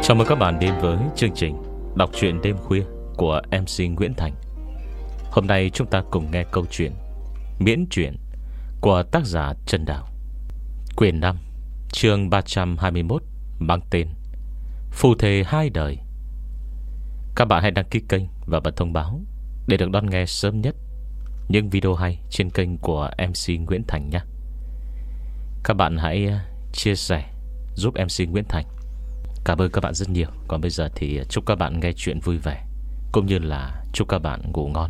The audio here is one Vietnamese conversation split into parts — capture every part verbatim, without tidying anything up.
Chào mừng các bạn đến với chương trình đọc truyện đêm khuya của em xê Nguyễn Thành. Hôm nay chúng ta cùng nghe câu chuyện Miễn truyện của tác giả Trần Đào, quyển năm, chương ba trăm hai mươi mốt, mang tên Phù thề hai đời. Các bạn hãy đăng ký kênh và bật thông báo để được đón nghe sớm nhất những video hay trên kênh của em xê Nguyễn Thành nhé. Các bạn hãy chia sẻ giúp em xê Nguyễn Thành. Cảm ơn các bạn rất nhiều. Còn bây giờ thì chúc các bạn nghe chuyện vui vẻ, cũng như là chúc các bạn ngủ ngon.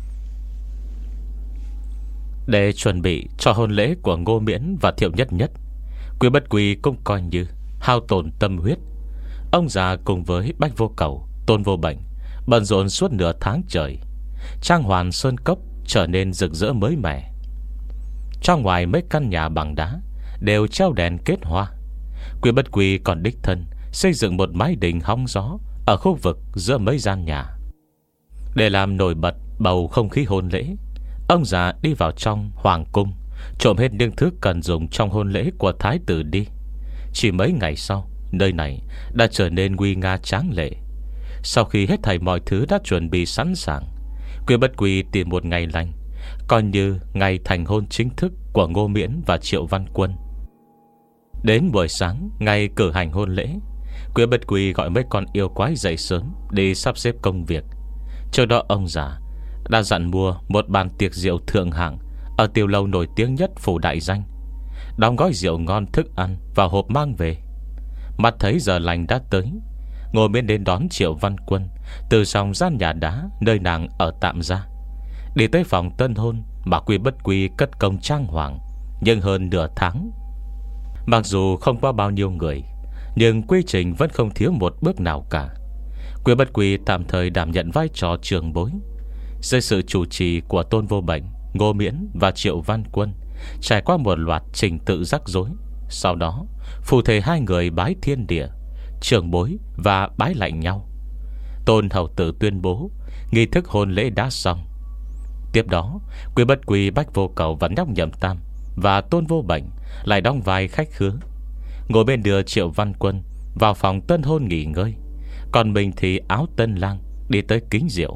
Để chuẩn bị cho hôn lễ của Ngô Miễn và Thiệu Nhất Nhất, Quý Bất Quỳ cũng coi như hao tổn tâm huyết. Ông già cùng với Bách Vô Cầu, Tôn Vô Bệnh bận rộn suốt nửa tháng trời. Trang hoàn sơn cốc trở nên rực rỡ mới mẻ. Trong ngoài mấy căn nhà bằng đá đều treo đèn kết hoa. Quý Bất Quỳ còn đích thân xây dựng một mái đình hóng gió ở khu vực giữa mấy gian nhà. Để làm nổi bật bầu không khí hôn lễ, ông già đi vào trong hoàng cung, trộm hết những thứ cần dùng trong hôn lễ của thái tử đi. Chỉ mấy ngày sau, nơi này đã trở nên nguy nga tráng lệ. Sau khi hết thảy mọi thứ đã chuẩn bị sẵn sàng, Quý Bất Quỳ tìm một ngày lành, coi như ngày thành hôn chính thức của Ngô Miễn và Triệu Văn Quân. Đến buổi sáng ngày cử hành hôn lễ, Quý Bất Quỳ gọi mấy con yêu quái dậy sớm đi sắp xếp công việc. Trước đó ông già đã dặn mua một bàn tiệc rượu thượng hạng ở tiểu lâu nổi tiếng nhất phủ đại danh, đóng gói rượu ngon thức ăn vào hộp mang về. Mắt thấy giờ lành đã tới, Ngô Miễn đến đón Triệu Văn Quân từ trong gian nhà đá nơi nàng ở tạm ra, đi tới phòng tân hôn mà Quý Bất Quỳ cất công trang hoàng nhưng hơn nửa tháng. Mặc dù không có bao nhiêu người, nhưng quy trình vẫn không thiếu một bước nào cả. Quý Bất Quỳ tạm thời đảm nhận vai trò trưởng bối. Dưới sự chủ trì của Tôn Vô Bệnh, Ngô Miễn và Triệu Văn Quân, trải qua một loạt trình tự rắc rối. Sau đó phù thề hai người bái thiên địa, trưởng bối và bái lạnh nhau. Tôn hầu tử tuyên bố nghi thức hôn lễ đã xong. Tiếp đó Quý Bất Quỳ, Bách Vô Cầu và Nhóc Nhậm Tam và Tôn Vô Bệnh lại đóng vai khách khứa, ngồi bên đưa Triệu Văn Quân vào phòng tân hôn nghỉ ngơi, còn mình thì áo tân lang đi tới kính rượu.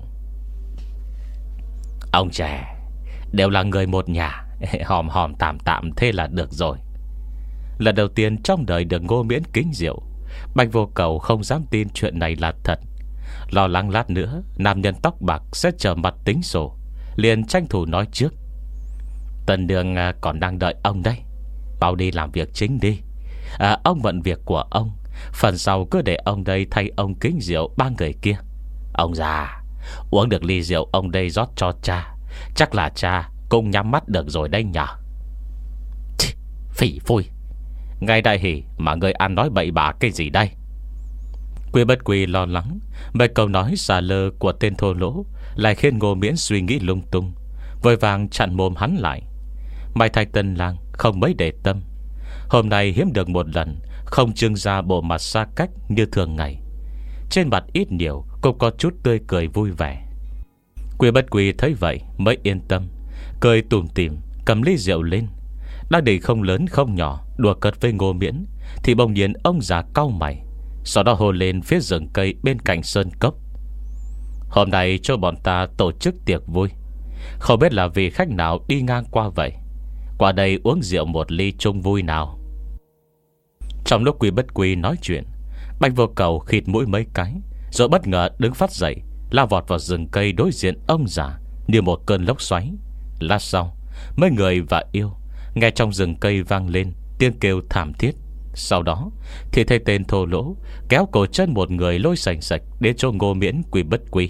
Ông trẻ đều là người một nhà, hòm hòm tạm tạm thế là được rồi. Lần đầu tiên trong đời được Ngô Miễn kính rượu, Bạch Vô Cầu không dám tin chuyện này là thật, lo lắng lát nữa nam nhân tóc bạc sẽ trở mặt tính sổ, liền tranh thủ nói trước: Tần đường còn đang đợi ông đây, mau đi làm việc chính đi. à, Ông bận việc của ông, phần sau cứ để ông đây thay ông kính rượu ba người kia. Ông già, uống được ly rượu ông đây rót cho cha, chắc là cha cũng nhắm mắt được rồi đây nhờ. Phỉ phui, ngay đại hỉ mà người ăn nói bậy bạ cái gì đây? Quý Bất Quỳ lo lắng mấy câu nói xà lơ của tên thô lỗ lại khiến Ngô Miễn suy nghĩ lung tung, vội vàng chặn mồm hắn lại. Mai thay tân lang không mấy để tâm, hôm nay hiếm được một lần không trưng ra bộ mặt xa cách như thường ngày. Trên mặt ít nhiều cũng có chút tươi cười vui vẻ. Quý Bất Quỳ thấy vậy mới yên tâm, cười tủm tỉm cầm ly rượu lên, đang định không lớn không nhỏ đùa cợt với Ngô Miễn, thì bỗng nhiên ông già cau mày, sau đó hô lên phía rừng cây bên cạnh sơn cốc: Hôm nay cho bọn ta tổ chức tiệc vui, không biết là vị khách nào đi ngang qua vậy, qua đây uống rượu một ly chung vui nào. Trong lúc Quý Bất Quỳ nói chuyện, Bạch Vô Cầu khịt mũi mấy cái, rồi bất ngờ đứng phát dậy, lao vọt vào rừng cây đối diện ông già như một cơn lốc xoáy. Lát sau, mấy người và yêu nghe trong rừng cây vang lên tiếng kêu thảm thiết. Sau đó thì thấy tên thô lỗ kéo cổ chân một người lôi sành sạch đến chỗ Ngô Miễn. Quý Bất Quỳ: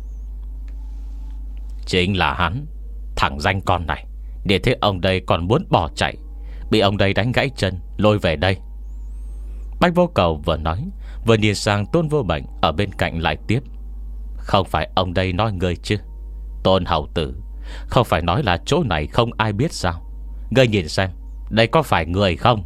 Chính là hắn, thằng danh con này, để thế ông đây còn muốn bỏ chạy, bị ông đây đánh gãy chân lôi về đây. Bách Vô Cầu vừa nói vừa nhìn sang Tôn Vô Bệnh ở bên cạnh lại tiếp: Không phải ông đây nói người chứ, Tôn hầu tử, không phải nói là chỗ này không ai biết sao? Ngươi nhìn xem, đây có phải người không?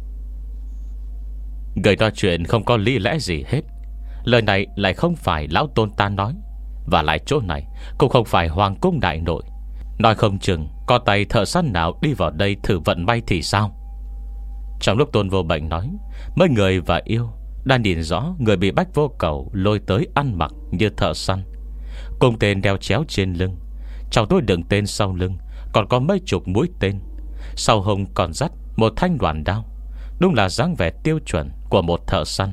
Người nói chuyện không có lý lẽ gì hết. Lời này lại không phải lão Tôn ta nói, và lại chỗ này cũng không phải hoàng cung đại nội. Nói không chừng có tay thợ săn nào đi vào đây thử vận may thì sao? Trong lúc Tôn Vô Bệnh nói, mấy người và yêu đã nhìn rõ người bị Bách Vô Cầu lôi tới ăn mặc như thợ săn, cùng tên đeo chéo trên lưng. Trong túi đựng tên sau lưng còn có mấy chục mũi tên, sau hông còn dắt một thanh đoàn đao. Đúng là dáng vẻ tiêu chuẩn của một thợ săn.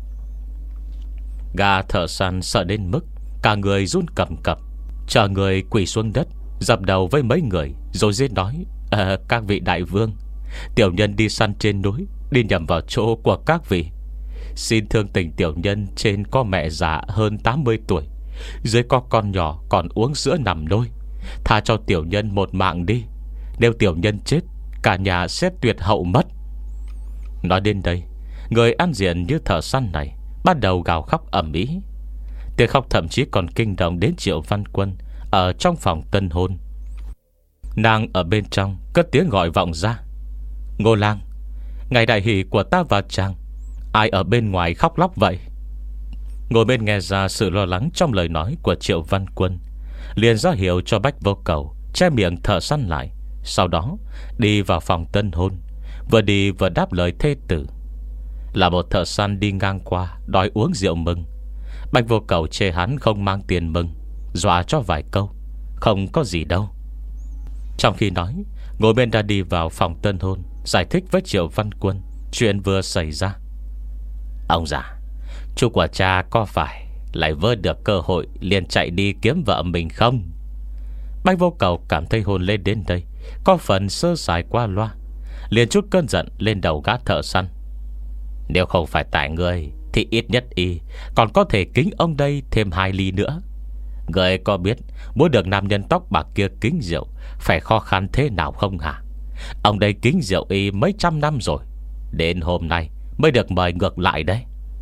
Gã thợ săn sợ đến mức cả người run cầm cập, chờ người quỳ xuống đất, dập đầu với mấy người, rồi giết nói: à, các vị đại vương, tiểu nhân đi săn trên núi, đi nhầm vào chỗ của các vị. Xin thương tình tiểu nhân trên có mẹ già hơn tám mươi tuổi, dưới có con nhỏ còn uống sữa nằm nôi. Tha cho tiểu nhân một mạng đi. Nếu tiểu nhân chết, cả nhà sẽ tuyệt hậu mất. Nói đến đây, người ăn diện như thợ săn này bắt đầu gào khóc ầm ĩ. Tiếng khóc thậm chí còn kinh động đến Triệu Văn Quân ở trong phòng tân hôn. Nàng ở bên trong cất tiếng gọi vọng ra: Ngô lang, ngày đại hỷ của ta và chàng, ai ở bên ngoài khóc lóc vậy? Ngồi bên nghe ra sự lo lắng trong lời nói của Triệu Văn Quân, liền ra hiệu cho Bách Vô Cầu che miệng thợ săn lại. Sau đó đi vào phòng tân hôn, vừa đi vừa đáp lời thê tử. Là một thợ săn đi ngang qua đòi uống rượu mừng, Bách Vô Cầu chê hắn không mang tiền mừng, dọa cho vài câu: không có gì đâu. Trong khi nói, ngồi bên đã đi vào phòng tân hôn, giải thích với Triệu Văn Quân chuyện vừa xảy ra. Ông già, chú của cha có phải lại vơ được cơ hội liền chạy đi kiếm vợ mình không? Bách Vô Cầu cảm thấy hôn lên đến đây có phần sơ sài qua loa, liền chút cơn giận lên đầu gã thợ săn. Nếu không phải tại ngươi thì ít nhất y còn có thể kính ông đây thêm hai ly nữa. Ngươi có biết muốn được nam nhân tóc bạc kia kính rượu phải khó khăn thế nào không hả? Ông đây kính rượu y mấy trăm năm rồi, đến hôm nay mới được mời ngược lại đấy.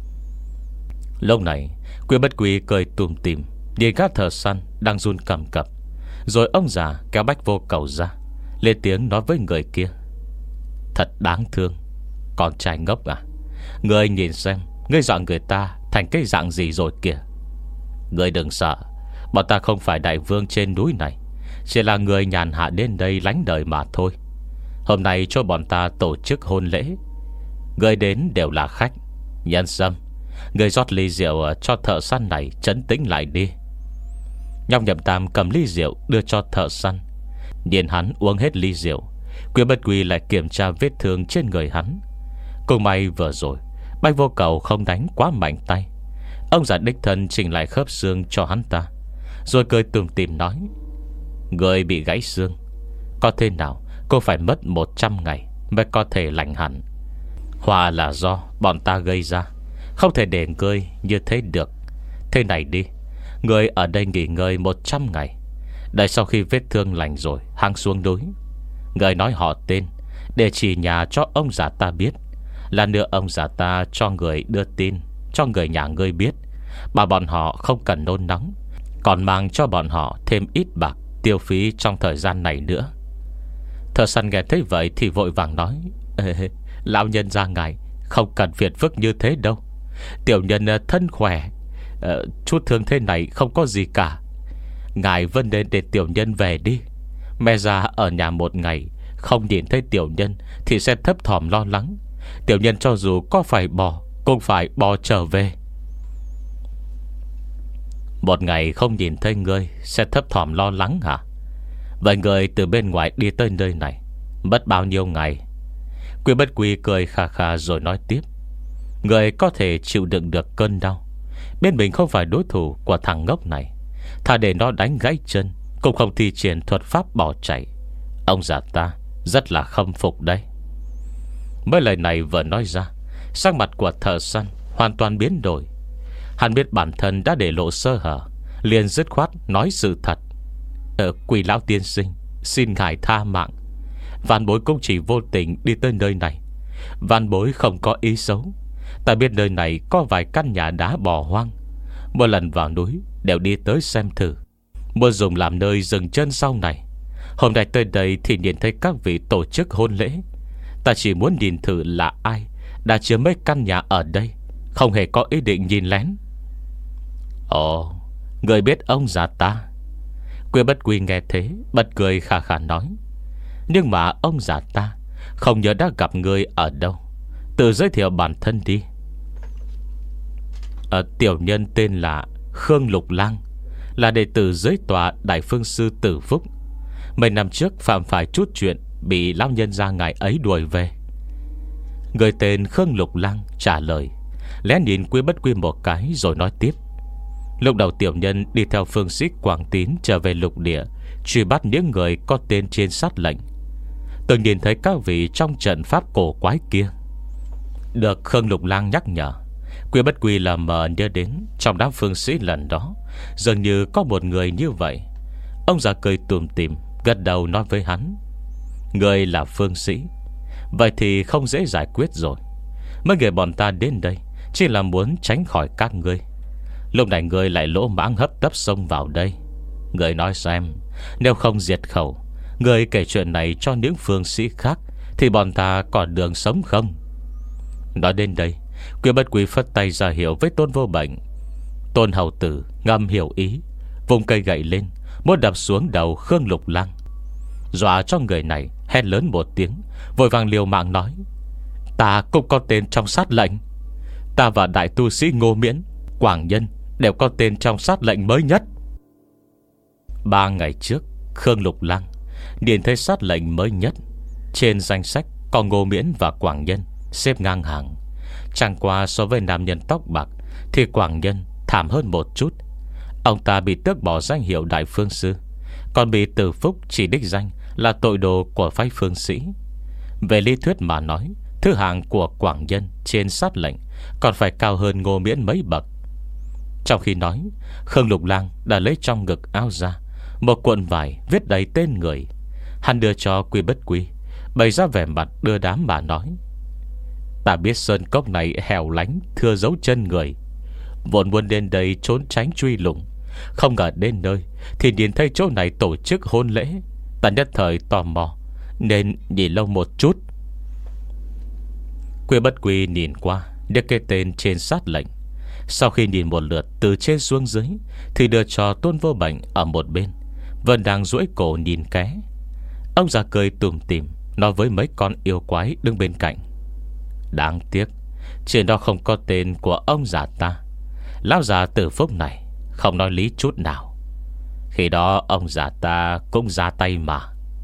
Lúc này Quy Bất Quy cười tùm tìm nhìn các thợ săn đang run cầm cập, rồi ông già kéo Bách Vô Cầu ra, lên tiếng nói với người kia: Thật đáng thương, con trai ngốc à. Ngươi nhìn xem, ngươi dọa người ta thành cái dạng gì rồi kìa. Ngươi đừng sợ, bọn ta không phải đại vương trên núi này, chỉ là người nhàn hạ đến đây lánh đời mà thôi. Hôm nay cho bọn ta tổ chức hôn lễ, ngươi đến đều là khách. Nhân sâm, ngươi rót ly rượu cho thợ săn này trấn tĩnh lại đi. Nhóc Nhậm Tam cầm ly rượu đưa cho thợ săn. Nhìn hắn uống hết ly rượu, Quy Bất Quy lại kiểm tra vết thương trên người hắn. Cũng may vừa rồi Bách Vô Cầu không đánh quá mạnh tay. Ông già đích thân chỉnh lại khớp xương cho hắn ta, rồi cười tùm tìm nói: Người bị gãy xương, có thế nào cô phải mất một trăm ngày mới có thể lành hẳn. Họa là do bọn ta gây ra, không thể để ngươi như thế được. Thế này đi, ngươi ở đây nghỉ ngơi một trăm ngày, đợi sau khi vết thương lành rồi hang xuống núi. Ngươi nói họ tên, để chỉ nhà cho ông già ta biết, là nữa ông già ta cho người đưa tin cho người nhà ngươi biết, mà bọn họ không cần nôn nóng, còn mang cho bọn họ thêm ít bạc tiêu phí trong thời gian này nữa. Thợ săn nghe thấy vậy thì vội vàng nói: Ê, lão nhân gia ngài không cần phiền phức như thế đâu. Tiểu nhân thân khỏe, uh, chút thương thế này không có gì cả. Ngài vẫn nên để tiểu nhân về đi. Mẹ già ở nhà một ngày không nhìn thấy tiểu nhân thì sẽ thấp thỏm lo lắng. Tiểu nhân cho dù có phải bò cũng phải bò trở về. Một ngày không nhìn thấy ngươi sẽ thấp thỏm lo lắng hả? Vậy người từ bên ngoài đi tới nơi này mất bao nhiêu ngày? Quy Bất Quy cười khà khà rồi nói tiếp: Người có thể chịu đựng được cơn đau, bên mình không phải đối thủ của thằng ngốc này, thà để nó đánh gãy chân cũng không thi triển thuật pháp bỏ chạy. Ông già ta rất là khâm phục đấy. Mấy lời này vừa nói ra, sắc mặt của thợ săn hoàn toàn biến đổi. Hắn biết bản thân đã để lộ sơ hở, liền dứt khoát nói sự thật: Ờ, Quỳ lão tiên sinh, xin ngài tha mạng. Vạn bối cũng chỉ vô tình đi tới nơi này, vạn bối không có ý xấu. Ta biết nơi này có vài căn nhà đá bỏ hoang, mỗi lần vào núi đều đi tới xem thử, muốn dùng làm nơi dừng chân sau này. Hôm nay tới đây thì nhìn thấy các vị tổ chức hôn lễ. Ta chỉ muốn nhìn thử là ai đã chiếm mấy căn nhà ở đây, không hề có ý định nhìn lén. Ồ, người biết ông già ta? Quy Bất Quy nghe thế bật cười khà khà nói: Nhưng mà ông già ta không nhớ đã gặp người ở đâu, tự giới thiệu bản thân đi. à, Tiểu nhân tên là Khương Lục Lang, là đệ tử dưới tòa Đại Phương Sư Tử Phúc. Mấy năm trước phạm phải chút chuyện, bị lão nhân gia ngài ấy đuổi về. Người tên Khương Lục Lang trả lời, lén nhìn Quý Bất Quy một cái rồi nói tiếp. Lúc đầu tiểu nhân đi theo phương sĩ Quảng Tín trở về lục địa, truy bắt những người có tên trên sát lệnh. Từng nhìn thấy các vị trong trận pháp cổ quái kia. Được Khương Lục Lang nhắc nhở, Quý Bất Quy là mờ nhớ đến trong đám phương sĩ lần đó dường như có một người như vậy. Ông già cười tủm tỉm, gật đầu nói với hắn, người là phương sĩ, vậy thì không dễ giải quyết rồi. Mấy người bọn ta đến đây chỉ là muốn tránh khỏi các ngươi. Lúc này ngươi lại lỗ mãng hấp tấp xông vào đây. Ngươi nói xem, nếu không diệt khẩu, ngươi kể chuyện này cho những phương sĩ khác, thì bọn ta còn đường sống không? Nói đến đây, Quý Bất Quy phất tay ra hiệu với Tôn Vô Bệnh. Tôn hầu tử ngầm hiểu ý, vùng cây gậy lên, muốn đập xuống đầu Khương Lục Lang, dọa cho người này hét lớn một tiếng, vội vàng liều mạng nói, ta cũng có tên trong sát lệnh. Ta và đại tu sĩ Ngô Miễn, Quảng Nhân đều có tên trong sát lệnh mới nhất. Ba ngày trước, Khương Lục Lang điền thấy sát lệnh mới nhất. Trên danh sách có Ngô Miễn và Quảng Nhân xếp ngang hàng. Chẳng qua so với nam nhân tóc bạc thì Quảng Nhân thảm hơn một chút. Ông ta bị tước bỏ danh hiệu Đại Phương Sư, còn bị Tử Phúc chỉ đích danh là tội đồ của phái phương sĩ. Về lý thuyết mà nói, thứ hạng của Quảng Nhân trên sát lệnh còn phải cao hơn Ngô Miễn mấy bậc. Trong khi nói, Khương Lục Lang đã lấy trong ngực áo ra một cuộn vải viết đầy tên người. Hắn đưa cho Quý Bất Quy, bày ra vẻ mặt đưa đám mà nói, ta biết sơn cốc này hẻo lánh, thưa dấu chân người, vốn muốn đến đây trốn tránh truy lùng, không ngờ đến nơi thì nhìn thấy chỗ này tổ chức hôn lễ. Ta nhất thời tò mò nên nhìn lâu một chút. Quý Bất Quy nhìn qua được cái tên trên sát lệnh. Sau khi nhìn một lượt từ trên xuống dưới, thì đưa cho Tôn Vô Bệnh ở một bên, vẫn đang duỗi cổ nhìn ké. Ông già cười tủm tỉm nói với mấy con yêu quái đứng bên cạnh, đáng tiếc trên đó không có tên của ông già ta. Lão già Tử Phúc này không nói lý chút nào. Khi đó ông già ta cũng ra tay mà.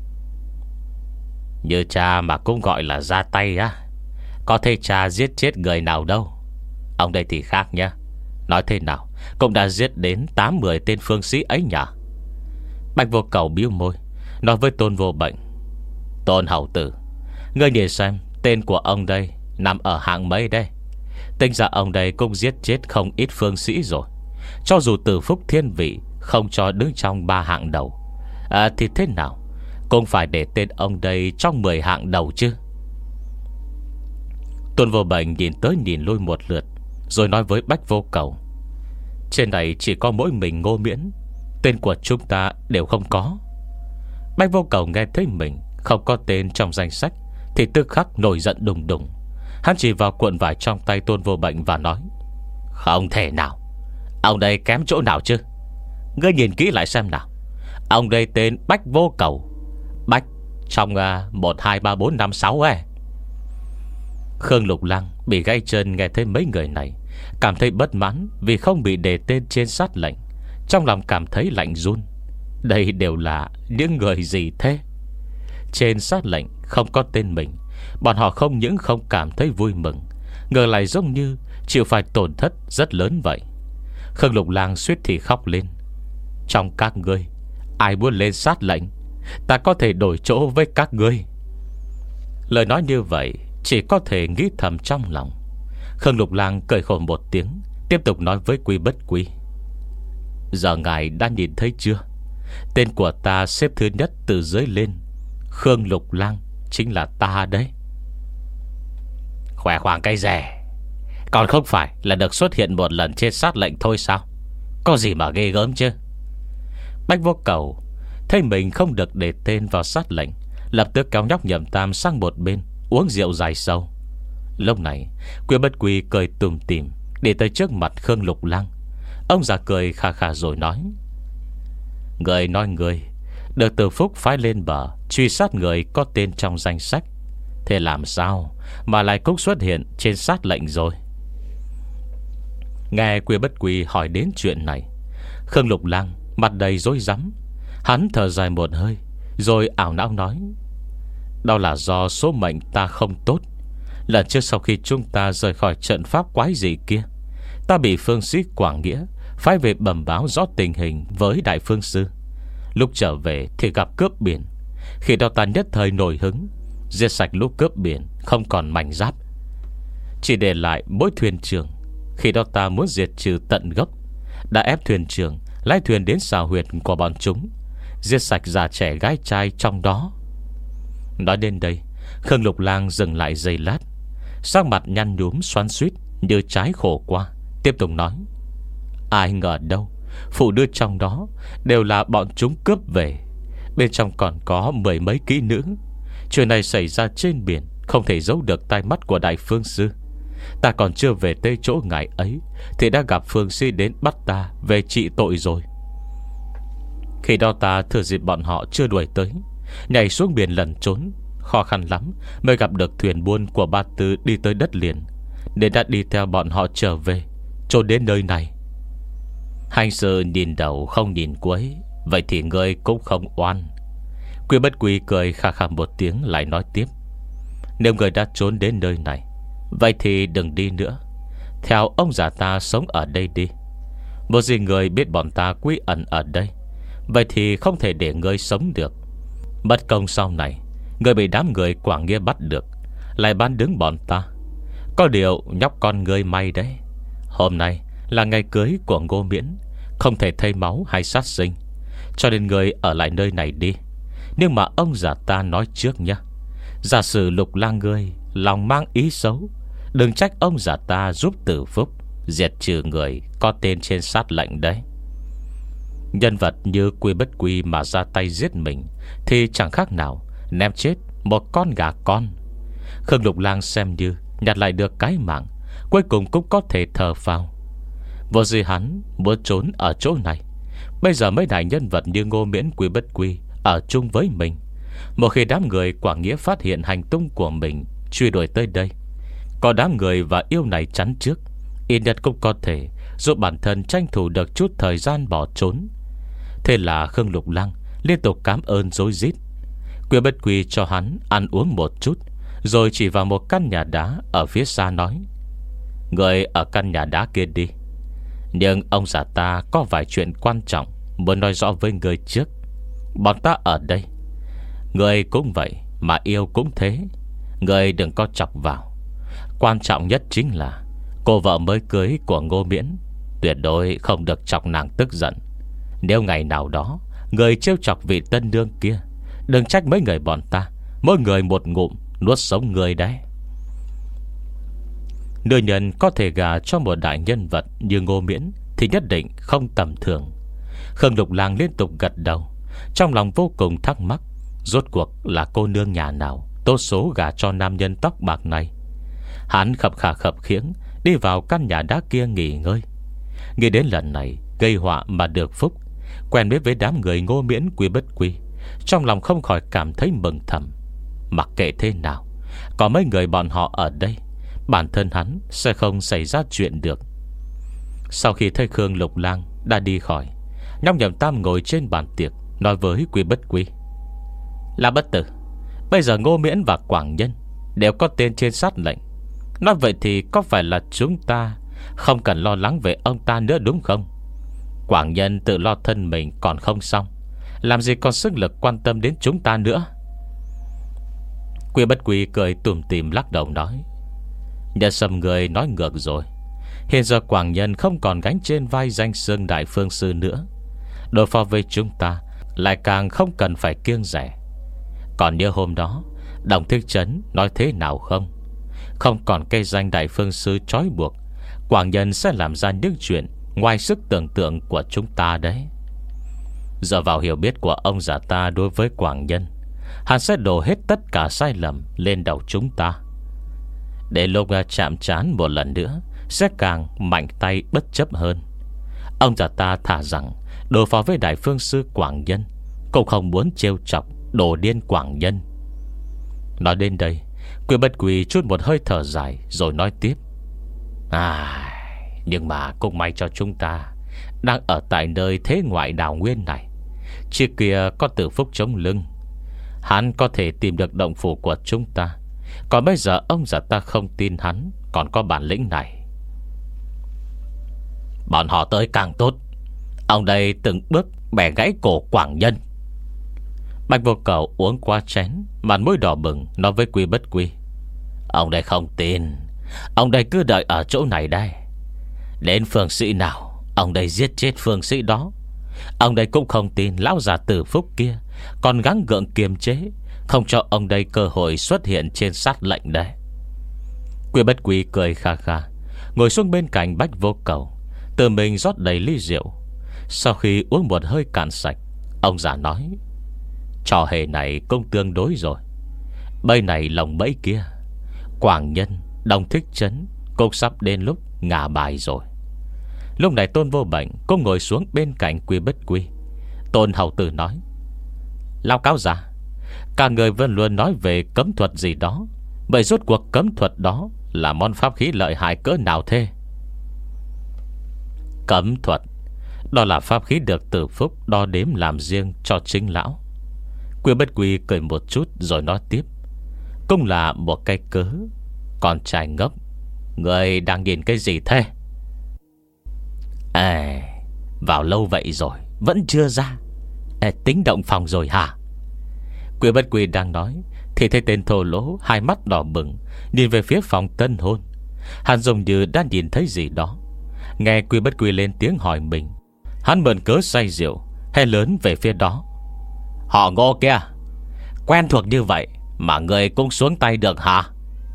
Như cha mà cũng gọi là ra tay á? Có thể cha giết chết người nào đâu. Ông đây thì khác nhá. Nói thế nào cũng đã giết đến tám mười tên phương sĩ ấy nhỉ? Bạch Vô Cầu bĩu môi nói với Tôn Vô Bệnh, Tôn hầu tử, ngươi nhìn xem tên của ông đây nằm ở hạng mấy đây? Tính ra ông đây cũng giết chết không ít phương sĩ rồi. Cho dù Tử Phúc thiên vị không cho đứng trong ba hạng đầu, à, thì thế nào cũng phải để tên ông đây trong mười hạng đầu chứ. Tôn Vô Bệnh nhìn tới nhìn lui một lượt, rồi nói với Bách Vô Cầu, trên này chỉ có mỗi mình Ngô Miễn, tên của chúng ta đều không có. Bách Vô Cầu nghe thấy mình không có tên trong danh sách thì tức khắc nổi giận đùng đùng. Hắn chỉ vào cuộn vải trong tay Tôn Vô Bệnh và nói, không thể nào, ông đây kém chỗ nào chứ? Ngươi nhìn kỹ lại xem nào. Ông đây tên Bách Vô Cầu, Bách trong uh, một hai ba bốn năm sáu ấy. Khương Lục Lang bị gãy chân nghe thấy mấy người này, cảm thấy bất mãn vì không bị đề tên trên sát lệnh. Trong lòng cảm thấy lạnh run. Đây đều là những người gì thế? Trên sát lệnh không có tên mình, bọn họ không những không cảm thấy vui mừng, ngờ lại giống như chịu phải tổn thất rất lớn vậy. Khương Lục Lang suýt thì khóc lên. Trong các ngươi, ai muốn lên sát lệnh, ta có thể đổi chỗ với các ngươi. Lời nói như vậy chỉ có thể nghĩ thầm trong lòng. Khương Lục Lang cười khổ một tiếng, tiếp tục nói với Quý Bất Quy, giờ ngài đã nhìn thấy chưa? Tên của ta xếp thứ nhất từ dưới lên. Khương Lục Lang chính là ta đấy. Khỏe khoang cái rẻ, còn không phải là được xuất hiện một lần trên sát lệnh thôi sao? Có gì mà ghê gớm chứ? Bách Vô Cầu thấy mình không được để tên vào sát lệnh, lập tức kéo nhóc Nhậm Tam sang một bên uống rượu dài sâu. Lúc này Quý Bất Quy cười tủm tỉm đi tới trước mặt Khương Lục Lang. Ông già cười khà khà rồi nói, người nói người được Tử Phúc phái lên bờ truy sát người có tên trong danh sách, thế làm sao mà lại cũng xuất hiện trên sát lệnh rồi? Nghe Quy Bất Quy hỏi đến chuyện này, Khương Lục Lang mặt đầy rối rắm. Hắn thở dài một hơi, rồi ảo não nói: đó là do số mệnh ta không tốt. Lần trước sau khi chúng ta rời khỏi trận pháp quái dị kia, ta bị phương sĩ Quảng Nghĩa phái về bẩm báo rõ tình hình với Đại Phương Sư. Lúc trở về thì gặp cướp biển. Khi đó ta nhất thời nổi hứng, giết sạch lũ cướp biển, không còn mảnh giáp, chỉ để lại mỗi thuyền trưởng. Khi đó ta muốn diệt trừ tận gốc, đã ép thuyền trưởng lái thuyền đến xào huyệt của bọn chúng, giết sạch già trẻ gái trai trong đó. Nói đến đây, Khương Lục Lang dừng lại giây lát, sắc mặt nhăn nhúm xoắn xuýt như trái khổ qua, tiếp tục nói: ai ngờ đâu, phụ nữ trong đó đều là bọn chúng cướp về. Bên trong còn có mười mấy kỹ nữ. Chuyện này xảy ra trên biển, không thể giấu được tai mắt của Đại Phương Sư. Ta còn chưa về tới chỗ ngài ấy thì đã gặp Phương Sư đến bắt ta về trị tội rồi. Khi đó ta thừa dịp bọn họ chưa đuổi tới, nhảy xuống biển lẩn trốn. Khó khăn lắm mới gặp được thuyền buôn của Ba Tư đi tới đất liền, nên đã đi theo bọn họ trở về, trốn đến nơi này. Hành sự nhìn đầu không nhìn cuối, vậy thì ngươi cũng không oan. Quy Bất Quy cười khà khà một tiếng, lại nói tiếp: nếu ngươi đã trốn đến nơi này, vậy thì đừng đi nữa, theo ông già ta sống ở đây đi. Một gì người biết bọn ta quy ẩn ở đây, vậy thì không thể để ngươi sống được. Mất công sau này ngươi bị đám người Quảng Nghĩa bắt được, lại bán đứng bọn ta. Có điều nhóc con ngươi may đấy, hôm nay là ngày cưới của Ngô Miễn, không thể thay máu hay sát sinh, cho nên ngươi ở lại nơi này đi. Nhưng mà ông già ta nói trước nhé, giả sử Lục Lang ngươi lòng mang ý xấu, đừng trách ông già ta giúp Tử Phúc diệt trừ người có tên trên sát lệnh đấy. Nhân vật như Quy Bất Quy mà ra tay giết mình thì chẳng khác nào ném chết một con gà con. Khương Lục Lang xem như nhặt lại được cái mạng, cuối cùng cũng có thể thở phào. Vô gì hắn muốn trốn ở chỗ này, bây giờ mấy đại nhân vật như Ngô Miễn, Quy Bất Quy ở chung với mình. Một khi đám người Quảng Nghĩa phát hiện hành tung của mình, truy đuổi tới đây, có đám người và yêu này chắn trước, ít nhất cũng có thể giúp bản thân tranh thủ được chút thời gian bỏ trốn. Thế là Khương Lục Lang liên tục cảm ơn rối rít. Quy Bất Quy cho hắn ăn uống một chút, rồi chỉ vào một căn nhà đá ở phía xa nói: người ở căn nhà đá kia đi, nhưng ông già ta có vài chuyện quan trọng muốn nói rõ với người trước. Bọn ta ở đây, người cũng vậy mà yêu cũng thế, người đừng có chọc vào. Quan trọng nhất chính là cô vợ mới cưới của Ngô Miễn, tuyệt đối không được chọc nàng tức giận. Nếu ngày nào đó người trêu chọc vị tân nương kia, đừng trách mấy người bọn ta mỗi người một ngụm nuốt sống người đấy. Nữ nhân có thể gả cho một đại nhân vật như Ngô Miễn thì nhất định không tầm thường. Khương Lục Lang liên tục gật đầu, trong lòng vô cùng thắc mắc, rốt cuộc là cô nương nhà nào tốt số gả cho nam nhân tóc bạc này. Hắn khập khà khập khiễng đi vào căn nhà đá kia nghỉ ngơi. Nghĩ đến lần này gây họa mà được phúc, quen biết với đám người Ngô Miễn, Quy Bất Quy, trong lòng không khỏi cảm thấy mừng thầm. Mặc kệ thế nào, có mấy người bọn họ ở đây, bản thân hắn sẽ không xảy ra chuyện được. Sau khi thấy Khương Lục Lang đã đi khỏi, Nhóc Nhậm Tam ngồi trên bàn tiệc nói với Quy Bất Quy: là Bất Tử, bây giờ Ngô Miễn và Quảng Nhân đều có tên trên sát lệnh. Nói vậy thì có phải là chúng ta không cần lo lắng về ông ta nữa đúng không? Quảng Nhân tự lo thân mình còn không xong, làm gì còn sức lực quan tâm đến chúng ta nữa. Quy Bất Quy cười tủm tỉm lắc đầu nói: Nhân Sâm người nói ngược rồi. Hiện giờ Quảng Nhân không còn gánh trên vai danh xưng Đại Phương Sư nữa, đối phó với chúng ta lại càng không cần phải kiêng rẻ. Còn như hôm đó Đồng Thích Trấn nói thế nào không? Không còn cây danh Đại Phương Sư trói buộc, Quảng Nhân sẽ làm ra những chuyện ngoài sức tưởng tượng của chúng ta đấy. Dựa vào hiểu biết của ông già ta đối với Quảng Nhân, hắn sẽ đổ hết tất cả sai lầm lên đầu chúng ta. Để lúc chạm trán một lần nữa, sẽ càng mạnh tay bất chấp hơn. Ông già ta thà rằng đối phó với Đại Phương Sư Quảng Nhân, cũng không muốn trêu chọc đồ điên Quảng Nhân. Nói đến đây, Quy Bất Quy chút một hơi thở dài, rồi nói tiếp: À, Nhưng mà cũng may cho chúng ta đang ở tại nơi thế ngoại đào nguyên này. Trước kia có Tử Phúc chống lưng, hắn có thể tìm được động phủ của chúng ta. Còn bây giờ ông già ta không tin hắn còn có bản lĩnh này. Bọn họ tới càng tốt. Ông đây từng bước bẻ gãy cổ Quảng Nhân. Bạch Vô Cầu uống qua chén, mặt mũi đỏ bừng, nói với Quy Bất Quy: Ông đây không tin. Ông đây cứ đợi ở chỗ này đây. Đến phương sĩ nào, ông đây giết chết phương sĩ đó. Ông đây cũng không tin lão già Tử Phúc kia còn gắng gượng kiềm chế, không cho ông đây cơ hội xuất hiện trên sát lệnh đây. Quy Bất Quy cười kha kha, ngồi xuống bên cạnh Bạch Vô Cầu, tự mình rót đầy ly rượu. Sau khi uống một hơi cạn sạch, ông già nói: Trò hề này cũng tương đối rồi. Bây này lồng bẫy kia, Quảng Nhân, Đồng Thích Trấn cũng sắp đến lúc ngả bài rồi. Lúc này Tôn Vô Bệnh cũng ngồi xuống bên cạnh Quy Bất Quy. Tôn hầu tử nói: Lão cáo già, cả người vẫn luôn nói về cấm thuật gì đó. Vậy rốt cuộc cấm thuật đó là món pháp khí lợi hại cỡ nào thế? Cấm thuật đó là pháp khí được Tử Phúc đo đếm làm riêng cho chính lão. Quy Bất Quy cười một chút rồi nói tiếp: Cũng là một cái cớ. Còn trai ngốc, người đang nhìn cái gì thế? À, vào lâu vậy rồi vẫn chưa ra. À, tính động phòng rồi hả? Quy Bất Quy đang nói thì thấy tên thô lỗ hai mắt đỏ bừng nhìn về phía phòng tân hôn. Hắn giống như đã nhìn thấy gì đó. Nghe Quy Bất Quy lên tiếng hỏi mình, hắn mượn cớ say rượu hét lớn về phía đó: Họ Ngô kia, quen thuộc như vậy mà người cũng xuống tay được hả?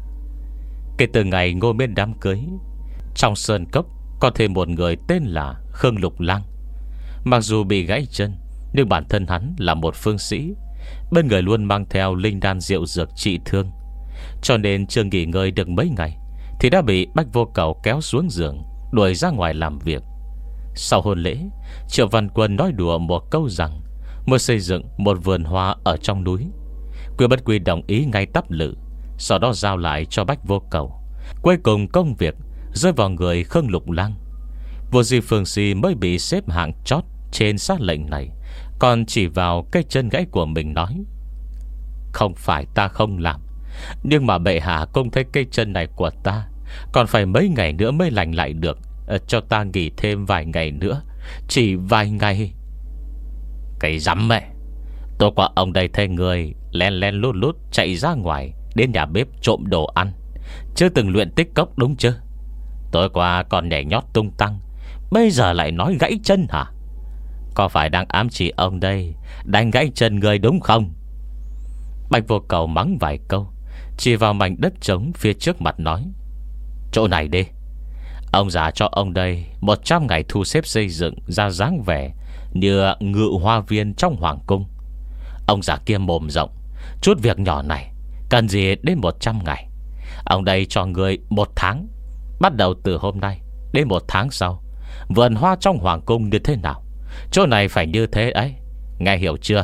Kể từ ngày Ngô Miên đám cưới, trong sơn cốc có thêm một người tên là Khương Lục Lăng. Mặc dù bị gãy chân, nhưng bản thân hắn là một phương sĩ, bên người luôn mang theo linh đan rượu dược trị thương. Cho nên chưa nghỉ ngơi được mấy ngày thì đã bị Bạch Vô Cầu kéo xuống giường, đuổi ra ngoài làm việc. Sau hôn lễ, Triệu Văn Quân nói đùa một câu rằng muốn xây dựng một vườn hoa ở trong núi. Quy Bất Quy đồng ý ngay tắp lự, sau đó giao lại cho Bạch Vô Cầu. Cuối cùng công việc rơi vào người Khương Lục Lăng. Vô Di Phương Si mới bị xếp hạng chót trên sát lệnh này, còn chỉ vào cái chân gãy của mình nói: Không phải ta không làm, nhưng mà bệ hạ cũng thấy cây chân này của ta còn phải mấy ngày nữa mới lành lại được. Cho ta nghỉ thêm vài ngày nữa. Chỉ vài ngày. Cái rắm mẹ. Tôi qua ông đây thấy người len len lút lút chạy ra ngoài đến nhà bếp trộm đồ ăn, chưa từng luyện tích cốc đúng chưa? Tối qua còn nhảy nhót tung tăng, bây giờ lại nói gãy chân hả? Có phải đang ám chỉ ông đây đánh gãy chân người đúng không? Bạch Vô Cầu mắng vài câu, chỉ vào mảnh đất trống phía trước mặt nói: Chỗ này đi. Ông già cho ông đây một trăm ngày thu xếp xây dựng ra dáng vẻ như ngự hoa viên trong hoàng cung. Ông già kia mồm rộng, chút việc nhỏ này cần gì đến một trăm ngày. Ông đây cho người một tháng, bắt đầu từ hôm nay đến một tháng sau, vườn hoa trong hoàng cung như thế nào, chỗ này phải như thế ấy. Nghe hiểu chưa?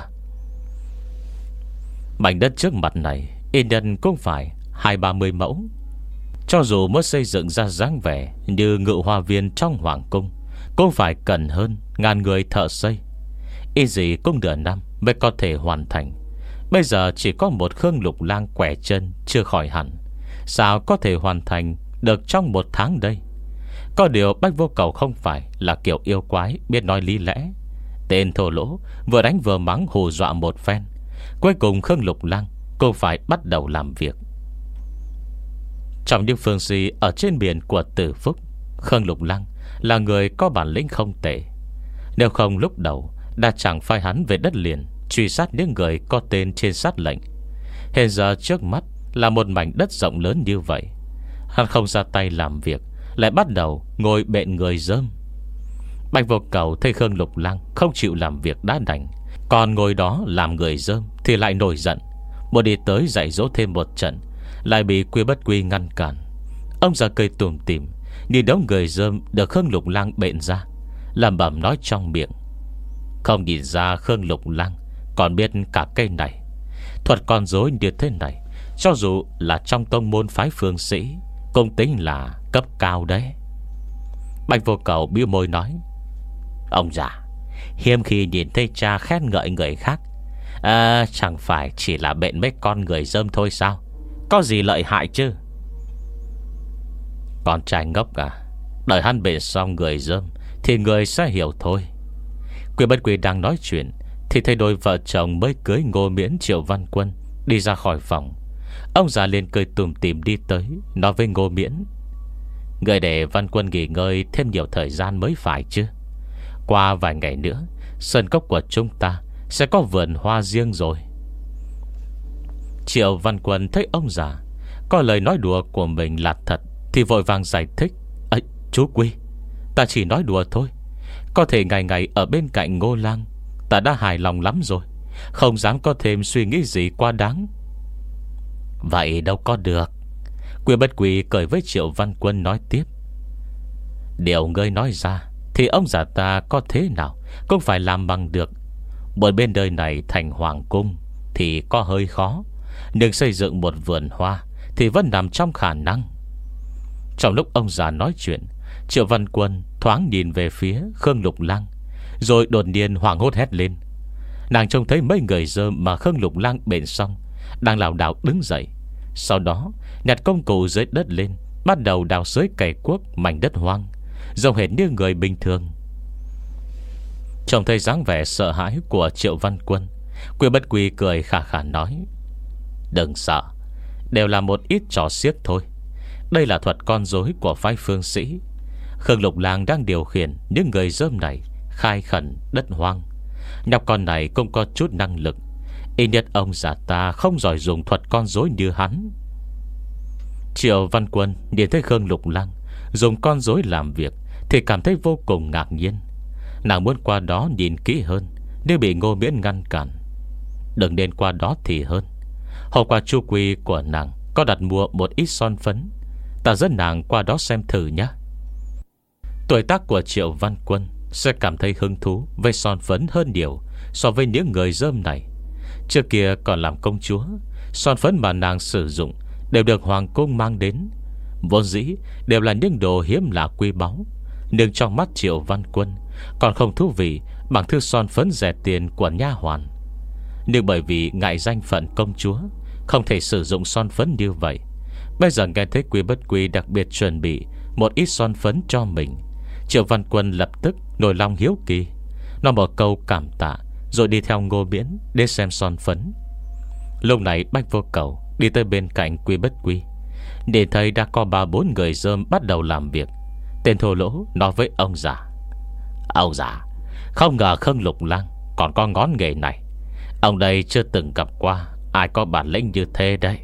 Mảnh đất trước mặt này ít nhất cũng phải hai ba mươi mẫu. Cho dù muốn xây dựng ra dáng vẻ như ngự hoa viên trong hoàng cung, cũng phải cần hơn ngàn người thợ xây. Ít gì cũng nửa năm mới có thể hoàn thành. Bây giờ chỉ có một Khương Lục Lang quẻ chân chưa khỏi hẳn, sao có thể hoàn thành được trong một tháng đây? Có điều Bạch Vô Cầu không phải là kiểu yêu quái biết nói lý lẽ. Tên thô lỗ vừa đánh vừa mắng hù dọa một phen, cuối cùng Khương Lục Lang cũng phải bắt đầu làm việc. Trong những phương si ở trên biển của Tử Phúc, Khương Lục Lăng là người có bản lĩnh không tệ. Nếu không lúc đầu đã chẳng phái hắn về đất liền truy sát những người có tên trên sát lệnh. Hiện giờ trước mắt là một mảnh đất rộng lớn như vậy, hắn không ra tay làm việc, lại bắt đầu ngồi bện người dơm. Bạch Vô Cầu thấy Khương Lục Lăng không chịu làm việc đã đành, còn ngồi đó làm người dơm thì lại nổi giận, muốn đi tới dạy dỗ thêm một trận, lại bị Quy Bất Quy ngăn cản. Ông già cười tủm tỉm nhìn đống người dơm được Khương Lục Lăng bện ra, làm bẩm nói trong miệng: Không nhìn ra Khương Lục Lăng còn biết cả cây này. Thuật con rối như thế này, cho dù là trong tông môn phái phương sĩ cũng tính là cấp cao đấy. Bạch Vô Cầu bĩu môi nói: Ông già, hiếm khi nhìn thấy cha khen ngợi người khác, à, chẳng phải chỉ là bệnh mấy con người dơm thôi sao? Có gì lợi hại chứ? Con trai ngốc à, đợi hắn bệnh xong người dơm thì người sẽ hiểu thôi. Quy Bất Quy đang nói chuyện thì thấy đôi vợ chồng mới cưới Ngô Miễn Triệu Văn Quân đi ra khỏi phòng. Ông già liền cười tủm tỉm đi tới, nói với Ngô Miễn: Người để Văn Quân nghỉ ngơi thêm nhiều thời gian mới phải chứ. Qua vài ngày nữa, sơn cốc của chúng ta sẽ có vườn hoa riêng rồi. Triệu Văn Quân thấy ông già có lời nói đùa của mình là thật thì vội vàng giải thích: Ê, chú Quy, ta chỉ nói đùa thôi. Có thể ngày ngày ở bên cạnh Ngô Lang, ta đã hài lòng lắm rồi, không dám có thêm suy nghĩ gì quá đáng. Vậy đâu có được. Quy Bất Quy cười với Triệu Văn Quân nói tiếp: Điều ngươi nói ra thì ông già ta có thế nào cũng phải làm bằng được. Bởi bên đời này thành hoàng cung thì có hơi khó, nhưng xây dựng một vườn hoa thì vẫn nằm trong khả năng. Trong lúc ông già nói chuyện, Triệu Văn Quân thoáng nhìn về phía Khương Lục Lang, rồi đột nhiên hoảng hốt hét lên. Nàng trông thấy mấy người dơm mà Khương Lục Lang bện xong đang lảo đảo đứng dậy. Sau đó nhặt công cụ dưới đất lên, bắt đầu đào xới cày cuốc mảnh đất hoang, trông hệt như người bình thường. Trông thấy dáng vẻ sợ hãi của Triệu Văn Quân, Quy Bất Quy cười khà khà nói: Đừng sợ, đều là một ít trò xiếc thôi. Đây là thuật con rối của phái Phương Sĩ. Khương Lục Lang đang điều khiển những người dơm này khai khẩn đất hoang. Nhóc con này cũng có chút năng lực, ít nhất ông già ta không giỏi dùng thuật con rối như hắn. Triệu Văn Quân nhìn thấy Khương Lục Lang dùng con rối làm việc thì cảm thấy vô cùng ngạc nhiên. Nàng muốn qua đó nhìn kỹ hơn, nhưng bị Ngô Miễn ngăn cản. Đừng nên qua đó thì hơn. Hôm qua chu Quy của nàng có đặt mua một ít son phấn, ta dẫn nàng qua đó xem thử nhé. Tuổi tác của Triệu Văn Quân sẽ cảm thấy hứng thú với son phấn hơn nhiều so với những người dơm này. Trước kia còn làm công chúa, son phấn mà nàng sử dụng đều được hoàng cung mang đến, vốn dĩ đều là những đồ hiếm lạ quý báu. Nhưng trong mắt Triệu Văn Quân còn không thú vị bằng thứ son phấn rẻ tiền của nha hoàn. Nhưng bởi vì ngại danh phận công chúa, không thể sử dụng son phấn như vậy. Bây giờ nghe thấy Quy Bất Quy đặc biệt chuẩn bị một ít son phấn cho mình, Triệu Văn Quân lập tức nổi lòng hiếu kỳ, nói một câu cảm tạ, rồi đi theo Ngô Miễn để xem son phấn. Lúc này Bạch Vô Cầu đi tới bên cạnh Quy Bất Quy, để thấy đã có ba bốn người dơm bắt đầu làm việc. Tên thô lỗ nói với ông già: Ông già, không ngờ Khương Lục Lang còn có ngón nghề này. Ông đây chưa từng gặp qua ai có bản lĩnh như thế đấy.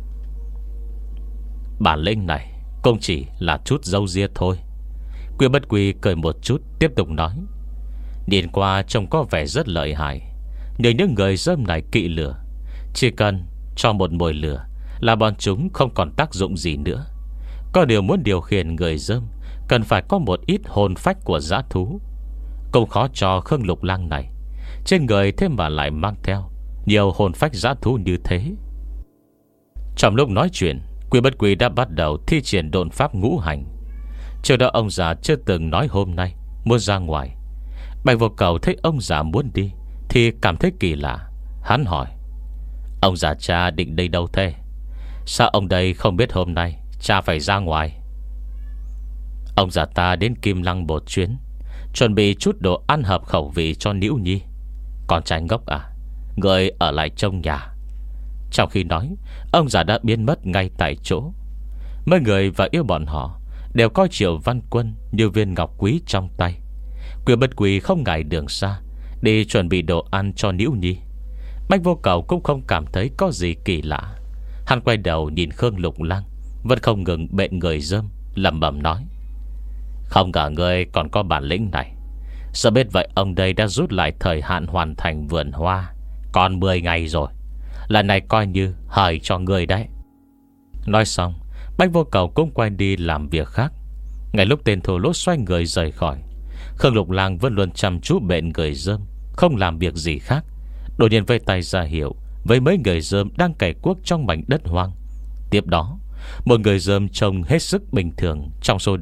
Bản lĩnh này cũng chỉ là chút dâu ria thôi. Quy Bất Quy cười một chút, tiếp tục nói: Nhìn qua trông có vẻ rất lợi hại, nhưng những người dơm này kỵ lửa. Chỉ cần cho một mồi lửa là bọn chúng không còn tác dụng gì nữa. Có điều muốn điều khiển người dơm cần phải có một ít hồn phách của dã thú. Cũng khó cho Khương Lục Lang này, trên người thế mà lại mang theo nhiều hồn phách dã thú như thế. Trong lúc nói chuyện, Quy Bất Quy đã bắt đầu thi triển độn pháp ngũ hành. Trước đó ông già chưa từng nói hôm nay muốn ra ngoài. Bạch Vô Cầu thấy ông già muốn đi thì cảm thấy kỳ lạ. Hắn hỏi: Ông già cha định đi đâu thế? Sao ông đây không biết hôm nay cha phải ra ngoài? Ông già ta đến Kim Lăng một chuyến, chuẩn bị chút đồ ăn hợp khẩu vị cho Nữ Nhi. Con trai ngốc à, người ở lại trong nhà. Trong khi nói, ông già đã biến mất ngay tại chỗ. Mấy người và yêu bọn họ đều coi Triệu Văn Quân như viên ngọc quý trong tay. Quy Bất Quy không ngại đường xa đi chuẩn bị đồ ăn cho Nữ Nhi. Bạch Vô Cầu cũng không cảm thấy có gì kỳ lạ. Hắn quay đầu nhìn Khương Lục Lang vẫn không ngừng bệnh người dơm, lẩm bẩm nói: Không ngờ ngươi còn có bản lĩnh này. Sợ biết vậy ông đây đã rút lại thời hạn hoàn thành vườn hoa còn mười ngày rồi. Lần này coi như hời cho ngươi đấy. Nói xong, Bạch Vô Cầu cũng quay đi làm việc khác. Ngay lúc tên thô lỗ xoay người rời khỏi, Khương Lục Lang vẫn luôn chăm chú bệnh người dơm, không làm việc gì khác. Đột nhiên vây tay ra hiệu với mấy người dơm đang cày cuốc trong mảnh đất hoang. Tiếp đó, một người dơm trông hết sức bình thường trong số đó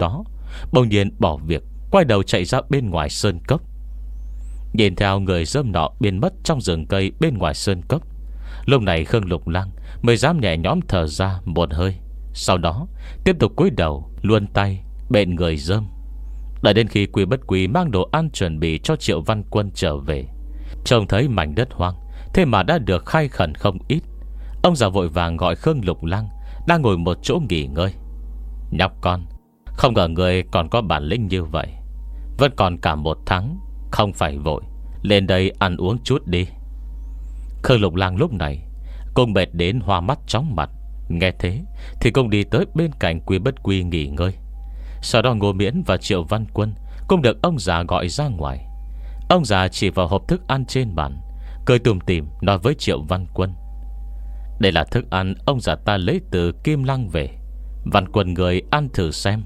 bỗng nhiên bỏ việc, quay đầu chạy ra bên ngoài sơn cốc. Nhìn theo người dơm nọ biến mất trong rừng cây bên ngoài sơn cốc, lúc này Khương Lục Lang mới dám nhẹ nhõm thở ra một hơi. Sau đó tiếp tục cúi đầu luồn tay bên người dơm. Đợi đến khi Quy Bất Quy mang đồ ăn chuẩn bị cho Triệu Văn Quân trở về, trông thấy mảnh đất hoang thế mà đã được khai khẩn không ít. Ông già vội vàng gọi Khương Lục Lang đang ngồi một chỗ nghỉ ngơi. Nhóc con, không ngờ người còn có bản lĩnh như vậy. Vẫn còn cả một tháng, không phải vội, lên đây ăn uống chút đi. Khương Lục Lang lúc này cũng mệt đến hoa mắt chóng mặt. Nghe thế thì cũng đi tới bên cạnh Quy Bất Quy nghỉ ngơi. Sau đó Ngô Miễn và Triệu Văn Quân cũng được ông già gọi ra ngoài. Ông già chỉ vào hộp thức ăn trên bàn, cười tủm tỉm nói với Triệu Văn Quân: đây là thức ăn ông già ta lấy từ Kim Lăng về, Văn Quân người ăn thử xem.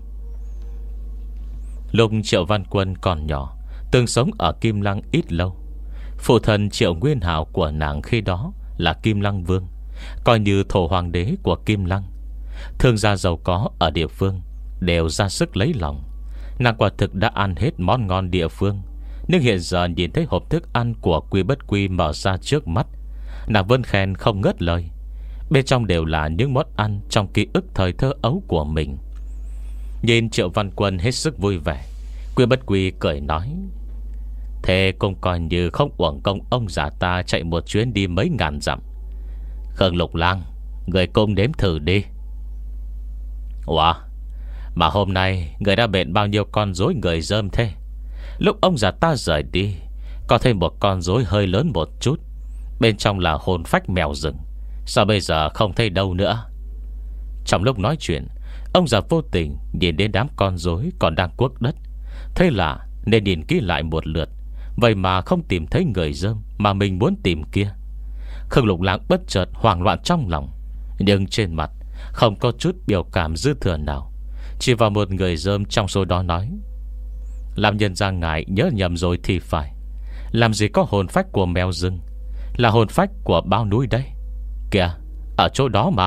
Lúc Triệu Văn Quân còn nhỏ, từng sống ở Kim Lăng ít lâu. Phụ thân Triệu Nguyên Hạo của nàng khi đó là Kim Lăng Vương, coi như thổ hoàng đế của Kim Lăng. Thương gia giàu có ở địa phương đều ra sức lấy lòng. Nàng quả thực đã ăn hết món ngon địa phương. Nhưng hiện giờ nhìn thấy hộp thức ăn của Quy Bất Quy mở ra trước mắt, nàng vẫn khen không ngớt lời. Bên trong đều là những món ăn trong ký ức thời thơ ấu của mình. Nhìn Triệu Văn Quân hết sức vui vẻ, Quy Bất Quy cười nói: thế cũng coi như không uổng công ông già ta chạy một chuyến đi mấy ngàn dặm. Khương Lục Lang, người cũng nếm thử đi. Ủa, mà hôm nay người đã bện bao nhiêu con rối người dơm thế? Lúc ông già ta rời đi, có thêm một con rối hơi lớn một chút, bên trong là hồn phách mèo rừng. Sao bây giờ không thấy đâu nữa? Trong lúc nói chuyện, ông già vô tình nhìn đến đám con rối còn đang cuốc đất. Thế là nên nhìn kỹ lại một lượt, vậy mà không tìm thấy người dơm mà mình muốn tìm kia. Khương Lục Lang bất chợt hoảng loạn trong lòng, nhưng trên mặt không có chút biểu cảm dư thừa nào. Chỉ vào một người dơm trong số đó nói: làm nhân ra ngài nhớ nhầm rồi thì phải. Làm gì có hồn phách của mèo rừng, là hồn phách của bao núi đây. Kìa, ở chỗ đó mà.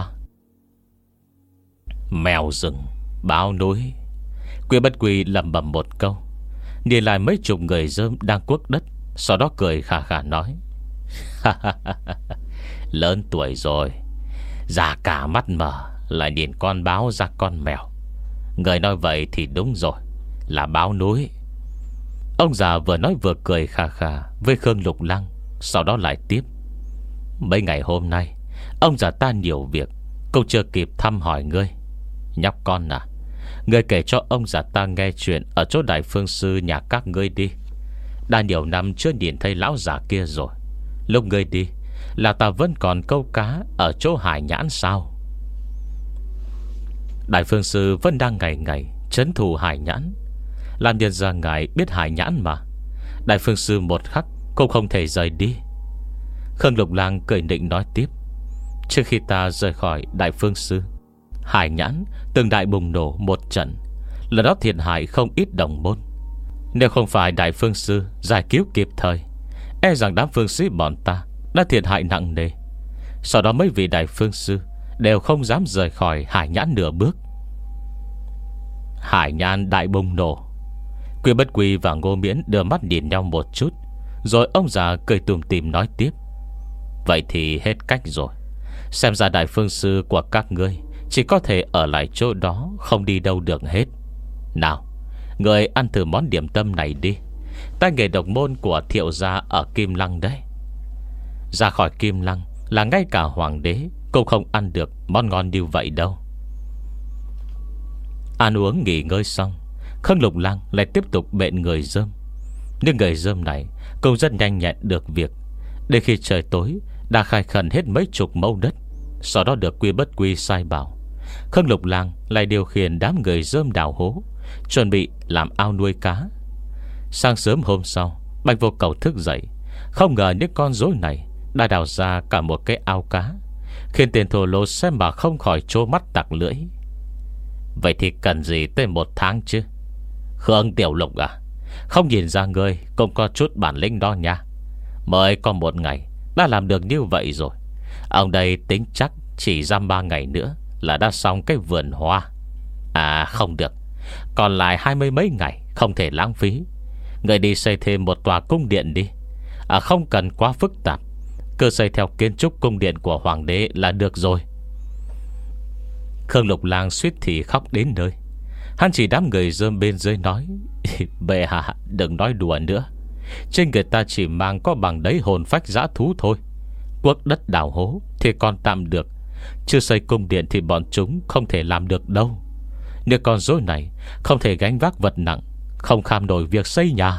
Mèo rừng, bao núi. Quy Bất Quy lẩm bẩm một câu, nhìn lại mấy chục người dơm đang cuốc đất, sau đó cười khà khà nói: lớn tuổi rồi, già cả mắt mở, lại nhìn con báo ra con mèo. Người nói vậy thì đúng rồi, là báo núi. Ông già vừa nói vừa cười khà khà với Khương Lục Lang, sau đó lại tiếp: mấy ngày hôm nay ông già ta nhiều việc, cũng chưa kịp thăm hỏi ngươi. Nhóc con à, ngươi kể cho ông già ta nghe chuyện ở chỗ Đại Phương Sư nhà các ngươi đi. Đã nhiều năm chưa nhìn thấy lão già kia rồi. Lúc ngươi đi là ta vẫn còn câu cá ở chỗ Hải Nhãn sao? Đại Phương Sư vẫn đang ngày ngày trấn thủ Hải Nhãn. Làm nhân ra ngài biết Hải Nhãn mà. Đại Phương Sư một khắc cũng không thể rời đi. Khương Lục Lang cười nịnh nói tiếp: trước khi ta rời khỏi Đại Phương Sư, Hải Nhãn từng đại bùng nổ một trận, lần đó thiệt hại không ít đồng môn. Nếu không phải Đại Phương Sư giải cứu kịp thời, e rằng đám phương sĩ bọn ta đã thiệt hại nặng nề. Sau đó mấy vị Đại Phương Sư đều không dám rời khỏi Hải Nhãn nửa bước. Hải Nhãn đại bùng nổ. Quy Bất Quy và Ngô Miễn đưa mắt nhìn nhau một chút, rồi ông già cười tủm tỉm nói tiếp: vậy thì hết cách rồi. Xem ra Đại Phương Sư của các ngươi chỉ có thể ở lại chỗ đó, không đi đâu được hết. Nào, người ăn thử món điểm tâm này đi. Tay nghề độc môn của Thiệu gia ở Kim Lăng đấy. Ra khỏi Kim Lăng là ngay cả hoàng đế cũng không ăn được món ngon như vậy đâu. Ăn uống nghỉ ngơi xong, Khương Lục Lang lại tiếp tục bện người dơm. Nhưng người dơm này cũng rất nhanh nhẹn được việc. Đến khi trời tối đã khai khẩn hết mấy chục mẫu đất. Sau đó được Quy Bất Quy sai bảo, Khương Lục Lang lại điều khiển đám người dơm đào hố, chuẩn bị làm ao nuôi cá. Sáng sớm hôm sau, Bạch Vô Cầu thức dậy, không ngờ những con rối này đã đào ra cả một cái ao cá, khiến tên thổ lỗ xem mà không khỏi trố mắt tặc lưỡi. Vậy thì cần gì tới một tháng chứ? Khương Tiểu Lục à, không nhìn ra ngươi cũng có chút bản lĩnh đó nha. Mới có một ngày đã làm được như vậy rồi. Ông đây tính chắc chỉ dăm ba ngày nữa là đã xong cái vườn hoa. À không được, Còn lại hai mươi mấy ngày không thể lãng phí. Người đi xây thêm một tòa cung điện đi. À, không cần quá phức tạp, cứ xây theo kiến trúc cung điện của hoàng đế là được rồi. Khương Lục Lang suýt thì khóc đến nơi. Hắn chỉ đám người rơm bên dưới nói: bệ hạ đừng nói đùa nữa. Trên người ta chỉ mang có bằng đấy hồn phách dã thú thôi. Quốc đất đào hố thì còn tạm được, chưa xây cung điện thì bọn chúng không thể làm được đâu. Nếu con rối này không thể gánh vác vật nặng, không kham nổi việc xây nhà.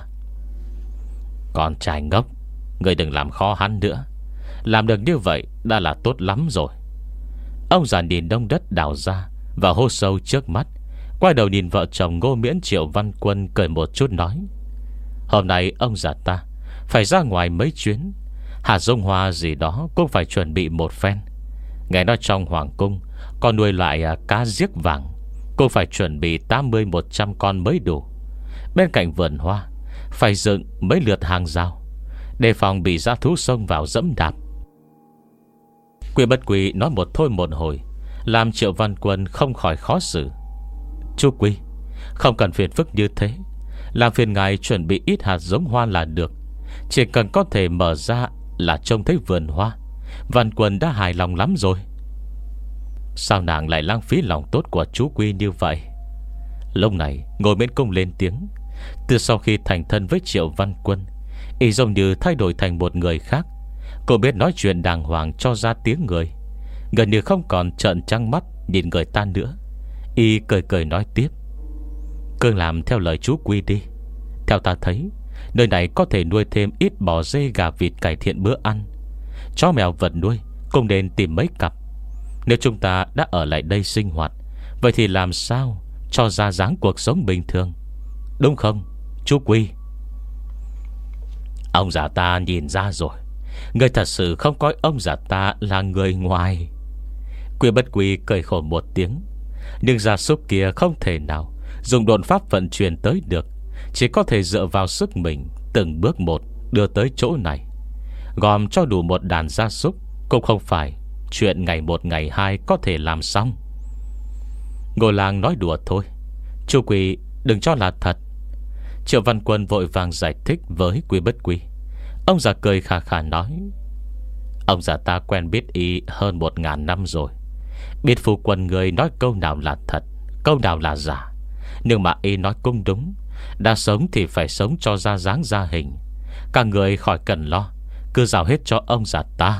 Con trai ngốc, người đừng làm khó hắn nữa. Làm được như vậy đã là tốt lắm rồi. Ông già nhìn đông đất đào ra và hô sâu trước mắt, quay đầu nhìn vợ chồng Ngô Miễn Triệu Văn Quân, cười một chút nói: hôm nay ông già ta phải ra ngoài mấy chuyến. Hạt giống hoa gì đó cũng phải chuẩn bị một phen. Nghe nói trong hoàng cung còn nuôi loại cá giếc vàng, cũng phải chuẩn bị tám mươi một trăm con mới đủ. Bên cạnh vườn hoa phải dựng mấy lượt hàng rào, đề phòng bị dã thú xông vào dẫm đạp. Quy Bất Quy nói một thôi một hồi, làm Triệu Văn Quân không khỏi khó xử. Chú Quy, không cần phiền phức như thế. Làm phiền ngài chuẩn bị ít hạt giống hoa là được. Chỉ cần có thể mở ra là trông thấy vườn hoa, Văn Quân đã hài lòng lắm rồi. Sao nàng lại lãng phí lòng tốt của chú Quy như vậy? Lúc này Ngô Miễn Công lên tiếng. Từ sau khi thành thân với Triệu Văn Quân, y giống như thay đổi thành một người khác. Cô biết nói chuyện đàng hoàng cho ra tiếng người, gần như không còn trợn trắng mắt nhìn người ta nữa. Y cười cười nói tiếp: cứ làm theo lời chú Quy đi. Theo ta thấy, nơi này có thể nuôi thêm ít bò dê gà vịt, cải thiện bữa ăn. Chó mèo vật nuôi cũng nên tìm mấy cặp. Nếu chúng ta đã ở lại đây sinh hoạt, vậy thì làm sao cho ra dáng cuộc sống bình thường, đúng không chú Quy? Ông già ta nhìn ra rồi. Người thật sự không coi ông già ta là người ngoài. Quy Bất Quy cười khổ một tiếng. Nhưng gia súc kia không thể nào dùng độn pháp vận chuyển tới được, chỉ có thể dựa vào sức mình từng bước một đưa tới chỗ này. Gom cho đủ một đàn gia súc cũng không phải chuyện ngày một ngày hai có thể làm xong. Ngô Lang nói đùa thôi, chú Quy đừng cho là thật. Triệu Văn Quân vội vàng giải thích với Quy Bất Quy. Ông già cười khà khà nói: ông già ta quen biết y hơn một ngàn năm rồi, biết phu quân người nói câu nào là thật, câu nào là giả. Nhưng mà y nói cũng đúng. Đã sống thì phải sống cho ra dáng ra hình. Cả người khỏi cần lo, cứ giao hết cho ông già ta.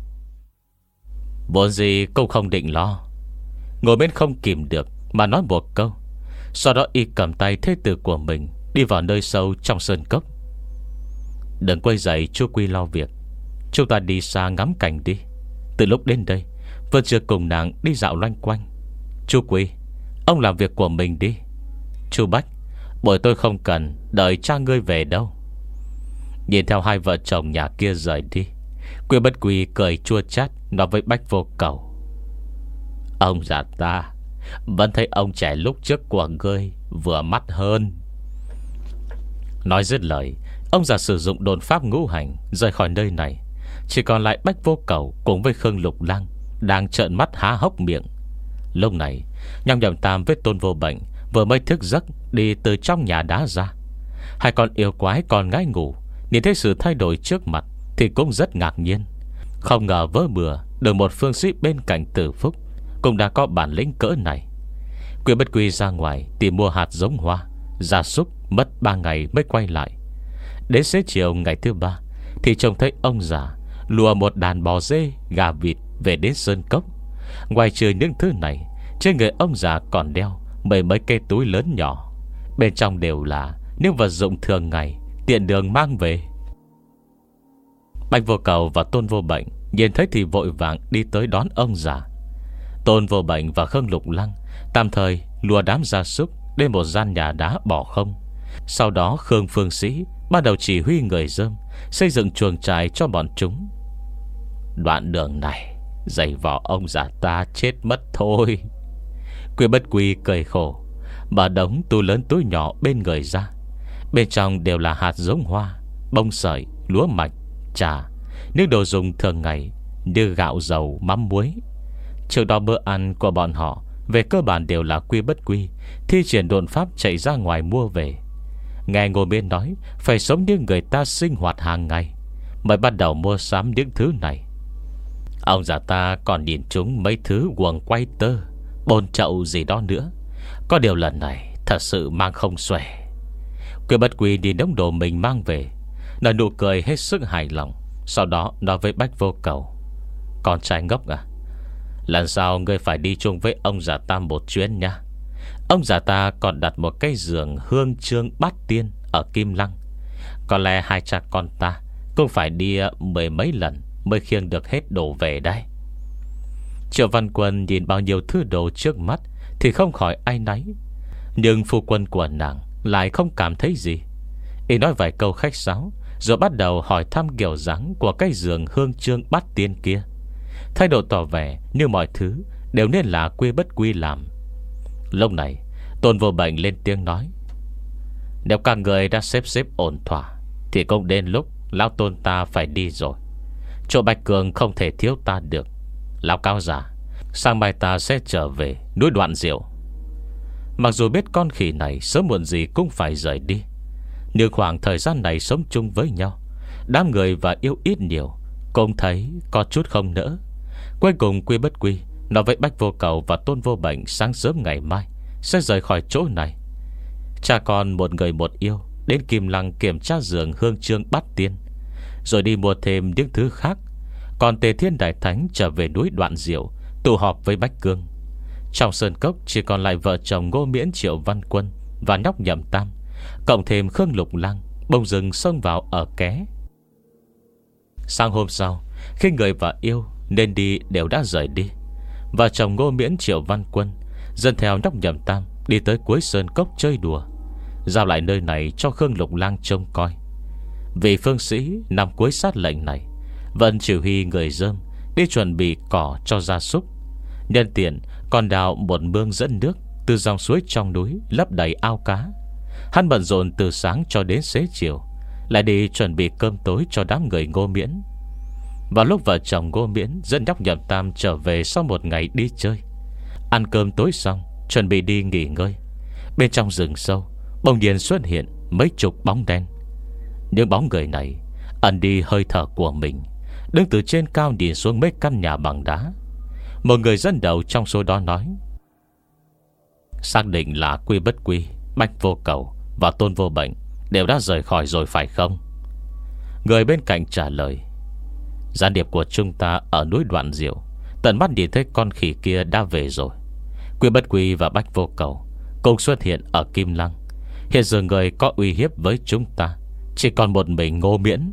Vốn gì cũng không định lo. Ngồi bên không kìm được mà nói một câu. Sau đó y cầm tay thế tử của mình đi vào nơi sâu trong sơn cốc. Đừng quay dậy chú Quy lo việc, chúng ta đi xa ngắm cảnh đi. Từ lúc đến đây vẫn chưa cùng nàng đi dạo loanh quanh. Chú Quy, ông làm việc của mình đi. Chú Bách, bởi tôi không cần đợi cha ngươi về đâu. Nhìn theo hai vợ chồng nhà kia rời đi, Quy Bất Quy cười chua chát nói với Bách Vô Cầu: ông già ta vẫn thấy ông trẻ lúc trước của ngươi vừa mắt hơn. Nói dứt lời, ông già sử dụng đồn pháp ngũ hành rời khỏi nơi này. Chỉ còn lại Bách Vô Cầu cùng với Khương Lục Lang đang trợn mắt há hốc miệng. Lúc này Nhong Nhậm Tam với Tôn Vô Bệnh vừa mới thức giấc đi từ trong nhà đá ra. Hai con yêu quái còn ngái ngủ, nhìn thấy sự thay đổi trước mặt thì cũng rất ngạc nhiên. Không ngờ vớ bừa được một phương sĩ bên cạnh Tử Phúc cũng đã có bản lĩnh cỡ này. Quy Bất Quy ra ngoài tìm mua hạt giống hoa, gia súc mất ba ngày mới quay lại. Đến xế chiều ngày thứ ba thì trông thấy ông già lùa một đàn bò dê, gà vịt về đến sơn cốc. Ngoài trừ những thứ này, trên người ông già còn đeo mấy mấy cây túi lớn nhỏ, bên trong đều là những vật dụng thường ngày tiện đường mang về. Bạch Vô Cầu và Tôn Vô Bệnh nhìn thấy thì vội vàng đi tới đón ông già. Tôn Vô Bệnh và Khương Lục Lăng tạm thời lùa đám gia súc đến một gian nhà đá bỏ không. Sau đó Khương Phương Sĩ bắt đầu chỉ huy người Dơm xây dựng chuồng trại cho bọn chúng. Đoạn đường này giày vò ông già ta chết mất thôi. Quy Bất Quy cười khổ, bà đống túi lớn túi nhỏ bên người ra. Bên trong đều là hạt giống hoa, bông sợi, lúa mạch, trà, những đồ dùng thường ngày như gạo, dầu, mắm muối. Trước đó bữa ăn của bọn họ về cơ bản đều là quy bất quy thi triển độn pháp chạy ra ngoài mua về. Nghe Ngô Miễn nói phải sống như người ta sinh hoạt hàng ngày mới bắt đầu mua sắm những thứ này. Ông già ta còn nhìn chúng mấy thứ guồng quay tơ, bồn chậu gì đó nữa. Có điều lần này thật sự mang không xuể. Quy bất quy đi đống đồ mình mang về, nở nụ cười hết sức hài lòng. Sau đó nói với Bách Vô Cầu: Con trai ngốc à, lần sau ngươi phải đi chung với ông già ta một chuyến nha. Ông già ta còn đặt một cái giường hương trương bát tiên ở Kim Lăng. Có lẽ hai cha con ta cũng phải đi mười mấy lần mới khiêng được hết đồ về đây. Triệu Văn Quân nhìn bao nhiêu thứ đồ trước mắt thì không khỏi áy náy. Nhưng phu quân của nàng lại không cảm thấy gì. Y nói vài câu khách sáo, rồi bắt đầu hỏi thăm kiểu dáng của cái giường hương trương bát tiên kia, thái độ tỏ vẻ như mọi thứ đều nên là quy bất quy làm. Lúc này Tôn Vô Bệnh lên tiếng nói: Nếu các người đã xếp xếp ổn thỏa thì cũng đến lúc lão Tôn ta phải đi rồi. Chỗ Bạch Cường không thể thiếu ta được. Lão cao già, sáng mai ta sẽ trở về núi Đoạn Diệu. Mặc dù biết con khỉ này sớm muộn gì cũng phải rời đi, nhưng khoảng thời gian này sống chung với nhau, đám người và yêu ít nhiều cũng thấy có chút không nỡ. Cuối cùng quy bất quy nói với Bách Vô Cầu và Tôn Vô Bệnh sáng sớm ngày mai sẽ rời khỏi chỗ này. Cha con một người một yêu đến Kim Lăng kiểm tra giường hương trương bát tiên, rồi đi mua thêm những thứ khác. Còn Tề Thiên Đại Thánh trở về núi Đoạn Diệu tụ họp với Bách Cương. Trong sơn cốc chỉ còn lại vợ chồng Ngô Miễn, Triệu Văn Quân và nhóc Nhậm Tam, cộng thêm Khương Lục Lang bỗng dưng xông vào ở ké. Sáng hôm sau, khi người và yêu nên đi đều đã rời đi, vợ chồng Ngô Miễn, Triệu Văn Quân dẫn theo nhóc Nhậm Tam đi tới cuối sơn cốc chơi đùa, giao lại nơi này cho Khương Lục Lang trông coi. Vị phương sĩ nằm cuối sát lệnh này vẫn chỉ huy người dơm đi chuẩn bị cỏ cho gia súc, nhân tiện còn đào một mương dẫn nước từ dòng suối trong núi lấp đầy ao cá. Hắn bận rộn từ sáng cho đến xế chiều, lại đi chuẩn bị cơm tối cho đám người Ngô Miễn. Vào lúc vợ chồng Ngô Miễn dẫn nhóc Nhậm Tam trở về sau một ngày đi chơi, ăn cơm tối xong chuẩn bị đi nghỉ ngơi, bên trong rừng sâu bỗng nhiên xuất hiện mấy chục bóng đen. Những bóng người này ẩn đi hơi thở của mình, đứng từ trên cao nhìn xuống mấy căn nhà bằng đá. Một người dẫn đầu trong số đó nói: Xác định là quy bất quy, Bách Vô Cầu và Tôn Vô Bệnh đều đã rời khỏi rồi phải không? Người bên cạnh trả lời: Gián điệp của chúng ta ở núi Đoạn Diệu tận mắt nhìn thấy con khỉ kia đã về rồi. Quy bất quy và Bách Vô Cầu cùng xuất hiện ở Kim Lăng. Hiện giờ người có uy hiếp với chúng ta chỉ còn một mình Ngô Miễn.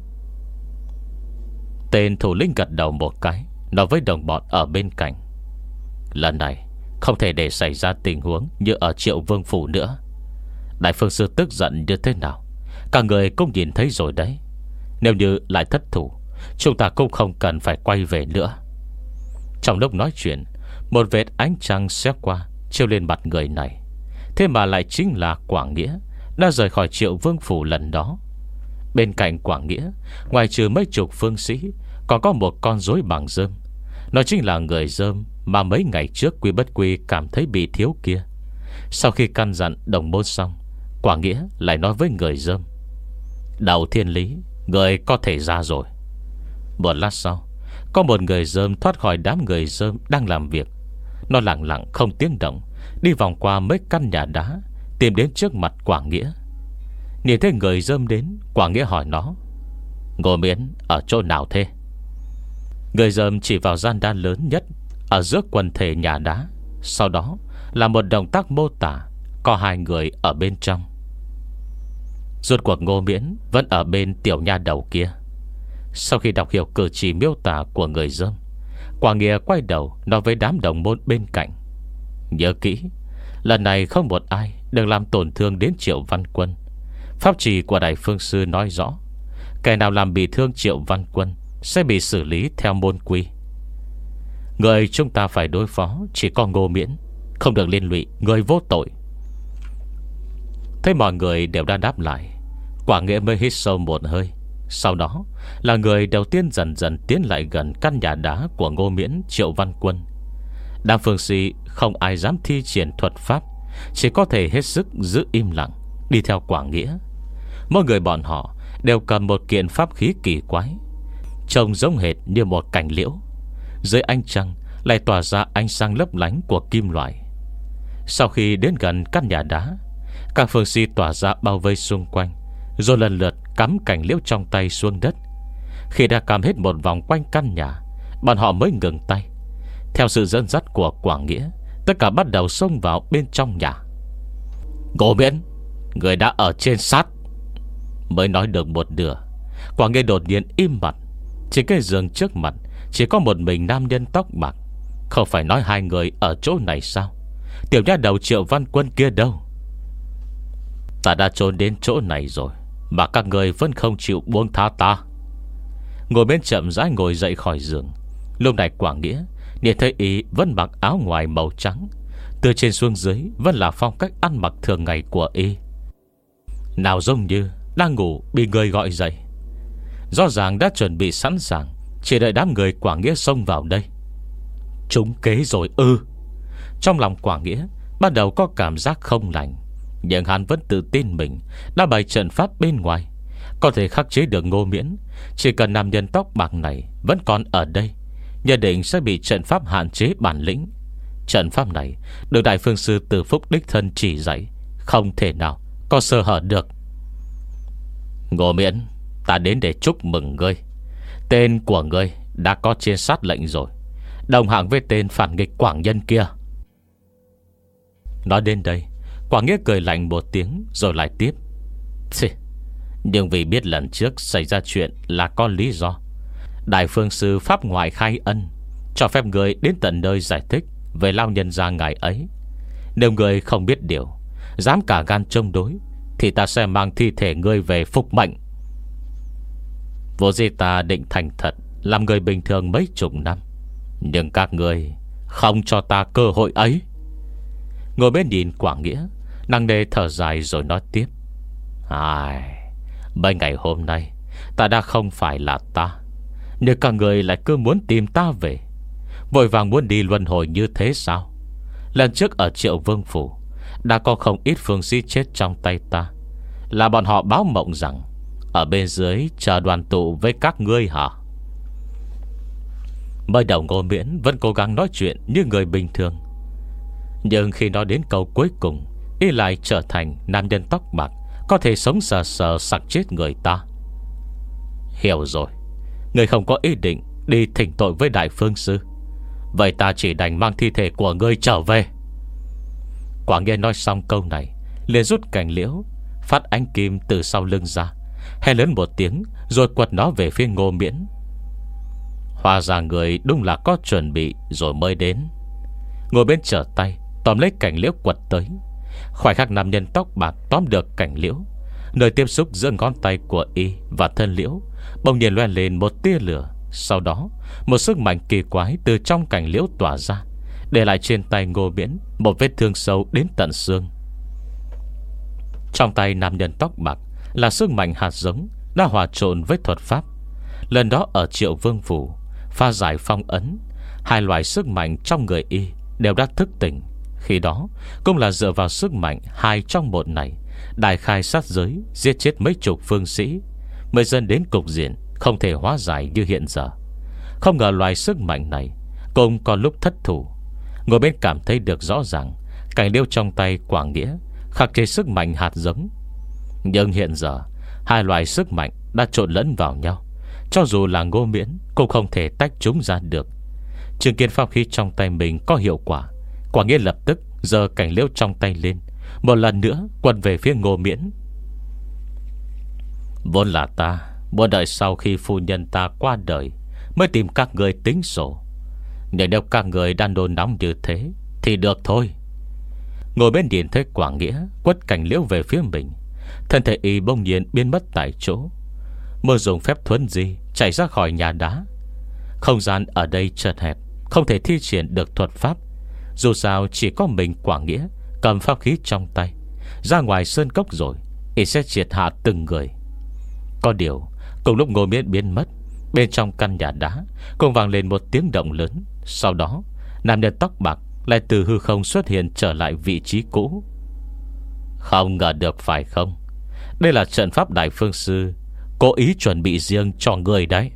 Tên thủ lĩnh gật đầu một cái, nói với đồng bọn ở bên cạnh: Lần này không thể để xảy ra tình huống như ở Triệu Vương Phủ nữa. Đại phương sư tức giận như thế nào cả người cũng nhìn thấy rồi đấy. Nếu như lại thất thủ, chúng ta cũng không cần phải quay về nữa. Trong lúc nói chuyện, một vệt ánh trăng xéo qua chiếu lên mặt người này. Thế mà lại chính là Quảng Nghĩa đã rời khỏi Triệu Vương Phủ lần đó. Bên cạnh Quảng Nghĩa, ngoài trừ mấy chục phương sĩ, còn có một con rối bằng rơm. Nó chính là người rơm mà mấy ngày trước Quy bất quy cảm thấy bị thiếu kia. Sau khi căn dặn đồng môn xong, Quảng Nghĩa lại nói với người rơm: Đầu thiên lý, người có thể ra rồi. Một lát sau, có một người rơm thoát khỏi đám người rơm đang làm việc. Nó lặng lặng không tiếng động đi vòng qua mấy căn nhà đá, tìm đến trước mặt Quảng Nghĩa. Nhìn thấy người rơm đến, Quảng Nghĩa hỏi nó: Ngô Miễn ở chỗ nào thế? Người rơm chỉ vào gian đá lớn nhất ở giữa quần thể nhà đá, sau đó là một động tác mô tả có hai người ở bên trong. Rốt cuộc Ngô Miễn vẫn ở bên tiểu nha đầu kia. Sau khi đọc hiểu cử chỉ miêu tả của người rơm, Quảng Nghĩa quay đầu nói với đám đồng môn bên cạnh: Nhớ kỹ, lần này không một ai đừng làm tổn thương đến Triệu Văn Quân. Pháp chỉ của Đại Phương Sư nói rõ, kẻ nào làm bị thương Triệu Văn Quân sẽ bị xử lý theo môn quy. Người chúng ta phải đối phó chỉ có Ngô Miễn, không được liên lụy người vô tội. Thấy mọi người đều đã đáp lại, Quảng Nghĩa mới hít sâu một hơi. Sau đó là người đầu tiên dần dần tiến lại gần căn nhà đá của Ngô Miễn, Triệu Văn Quân. Đám phương sĩ không ai dám thi triển thuật pháp, chỉ có thể hết sức giữ im lặng, đi theo Quảng Nghĩa. Mỗi người bọn họ đều cầm một kiện pháp khí kỳ quái, trông giống hệt như một cành liễu. Dưới ánh trăng lại tỏa ra ánh sáng lấp lánh của kim loại. Sau khi đến gần căn nhà đá, các phương sĩ tỏa ra bao vây xung quanh, rồi lần lượt cắm cành liễu trong tay xuống đất. Khi đã cắm hết một vòng quanh căn nhà, bọn họ mới ngừng tay. Theo sự dẫn dắt của Quảng Nghĩa, tất cả bắt đầu xông vào bên trong nhà. Ngô Miễn, người đã ở trên sát. Mới nói được một nửa, Quảng Nghĩa đột nhiên im bặt. Trên cái giường trước mặt chỉ có một mình nam nhân tóc bạc. Không phải nói hai người ở chỗ này sao? Tiểu nha đầu Triệu Văn Quân kia đâu? Ta đã trốn đến chỗ này rồi mà các người vẫn không chịu buông tha ta. Ngồi bên chậm rãi ngồi dậy khỏi giường. Lúc này Quảng Nghĩa nhìn thấy y vẫn mặc áo ngoài màu trắng, từ trên xuống dưới vẫn là phong cách ăn mặc thường ngày của y. Nào giống như đang ngủ bị người gọi dậy. Rõ ràng đã chuẩn bị sẵn sàng, chỉ đợi đám người Quảng Nghĩa xông vào đây. Trúng kế rồi ư? Trong lòng Quảng Nghĩa bắt đầu có cảm giác không lành, nhưng hắn vẫn tự tin mình đã bày trận pháp bên ngoài, có thể khắc chế được Ngô Miễn. Chỉ cần nam nhân tóc bạc này vẫn còn ở đây, nhất định sẽ bị trận pháp hạn chế bản lĩnh. Trận pháp này được Đại Phương Sư Từ Phúc đích thân chỉ dạy, không thể nào có sơ hở được. Ngô Miễn, ta đến để chúc mừng ngươi. Tên của ngươi đã có trên sát lệnh rồi, đồng hạng với tên phản nghịch Quảng Nhân kia. Nói đến đây, Quảng Nghĩa cười lạnh một tiếng rồi lại tiếp. Nhưng vì biết lần trước xảy ra chuyện là có lý do, Đại Phương Sư pháp ngoại khai ân, cho phép người đến tận nơi giải thích về lao nhân gia ngài ấy. Nếu người không biết điều, dám cả gan chống đối, thì ta sẽ mang thi thể ngươi về phục mệnh. Vô dĩ ta định thành thật làm người bình thường mấy chục năm, nhưng các ngươi không cho ta cơ hội ấy. Ngồi bên nhìn Quảng Nghĩa, nặng nề thở dài rồi nói tiếp. Ai, mấy ngày hôm nay ta đã không phải là ta, nhưng các người lại cứ muốn tìm ta về, vội vàng muốn đi luân hồi như thế sao? Lần trước ở Triệu Vương Phủ đã có không ít phương sĩ chết trong tay ta, là bọn họ báo mộng rằng ở bên dưới chờ đoàn tụ với các ngươi hả? Mới đầu Ngô Miễn vẫn cố gắng nói chuyện như người bình thường, nhưng khi nói đến câu cuối cùng, y lại trở thành nam nhân tóc bạc có thể sống sờ sờ sặc chết người ta. Hiểu rồi, người không có ý định đi thỉnh tội với Đại Phương Sư, vậy ta chỉ đành mang thi thể của ngươi trở về. Quảng Nghĩa nói xong câu này, liền rút cành liễu, phát ánh kim từ sau lưng ra, hét lớn một tiếng rồi quật nó về phía Ngô Miễn. Hóa ra người đúng là có chuẩn bị rồi mới đến. Ngồi bên trở tay tóm lấy cành liễu quật tới. Khoảnh khắc nam nhân tóc bạc tóm được cành liễu, nơi tiếp xúc giữa ngón tay của y và thân liễu bỗng nhiên loe lên một tia lửa. Sau đó một sức mạnh kỳ quái từ trong cành liễu tỏa ra, để lại trên tay Ngô Miễn một vết thương sâu đến tận xương. Trong tay nam nhân tóc bạc là sức mạnh hạt giống đã hòa trộn với thuật pháp. Lần đó ở Triệu Vương Phủ pha giải phong ấn, hai loại sức mạnh trong người y đều đã thức tỉnh. Khi đó cũng là dựa vào sức mạnh hai trong một này, đại khai sát giới, giết chết mấy chục phương sĩ, mới dẫn đến cục diện không thể hóa giải như hiện giờ. Không ngờ loại sức mạnh này cũng có lúc thất thủ. Ngồi bên cảm thấy được rõ ràng cành liễu trong tay Quảng Nghĩa khắc chế sức mạnh hạt giống. Nhưng hiện giờ hai loại sức mạnh đã trộn lẫn vào nhau, cho dù là Ngô Miễn cũng không thể tách chúng ra được. Chứng kiến pháp khí trong tay mình có hiệu quả, Quảng Nghĩa lập tức giơ cành liễu trong tay lên, một lần nữa quật về phía Ngô Miễn. Vốn là ta muốn đợi sau khi phu nhân ta qua đời mới tìm các người tính sổ, nhưng nếu các người đang nôn nóng như thế thì được thôi. Ngồi bên nhìn thấy Quảng Nghĩa quất cành liễu về phía mình, thân thể y bỗng nhiên biến mất tại chỗ, mơ dùng phép thuấn di chạy ra khỏi nhà đá. Không gian ở đây chật hẹp, không thể thi triển được thuật pháp. Dù sao chỉ có mình Quảng Nghĩa cầm pháp khí trong tay, ra ngoài sơn cốc rồi y sẽ triệt hạ từng người. Có điều cùng lúc Ngô Miễn biến mất, bên trong căn nhà đá cũng vang lên một tiếng động lớn. Sau đó Nam nhân tóc bạc lại từ hư không xuất hiện trở lại vị trí cũ. Không ngờ được phải không? Đây là trận pháp Đại Phương Sư cố ý chuẩn bị riêng cho người đấy.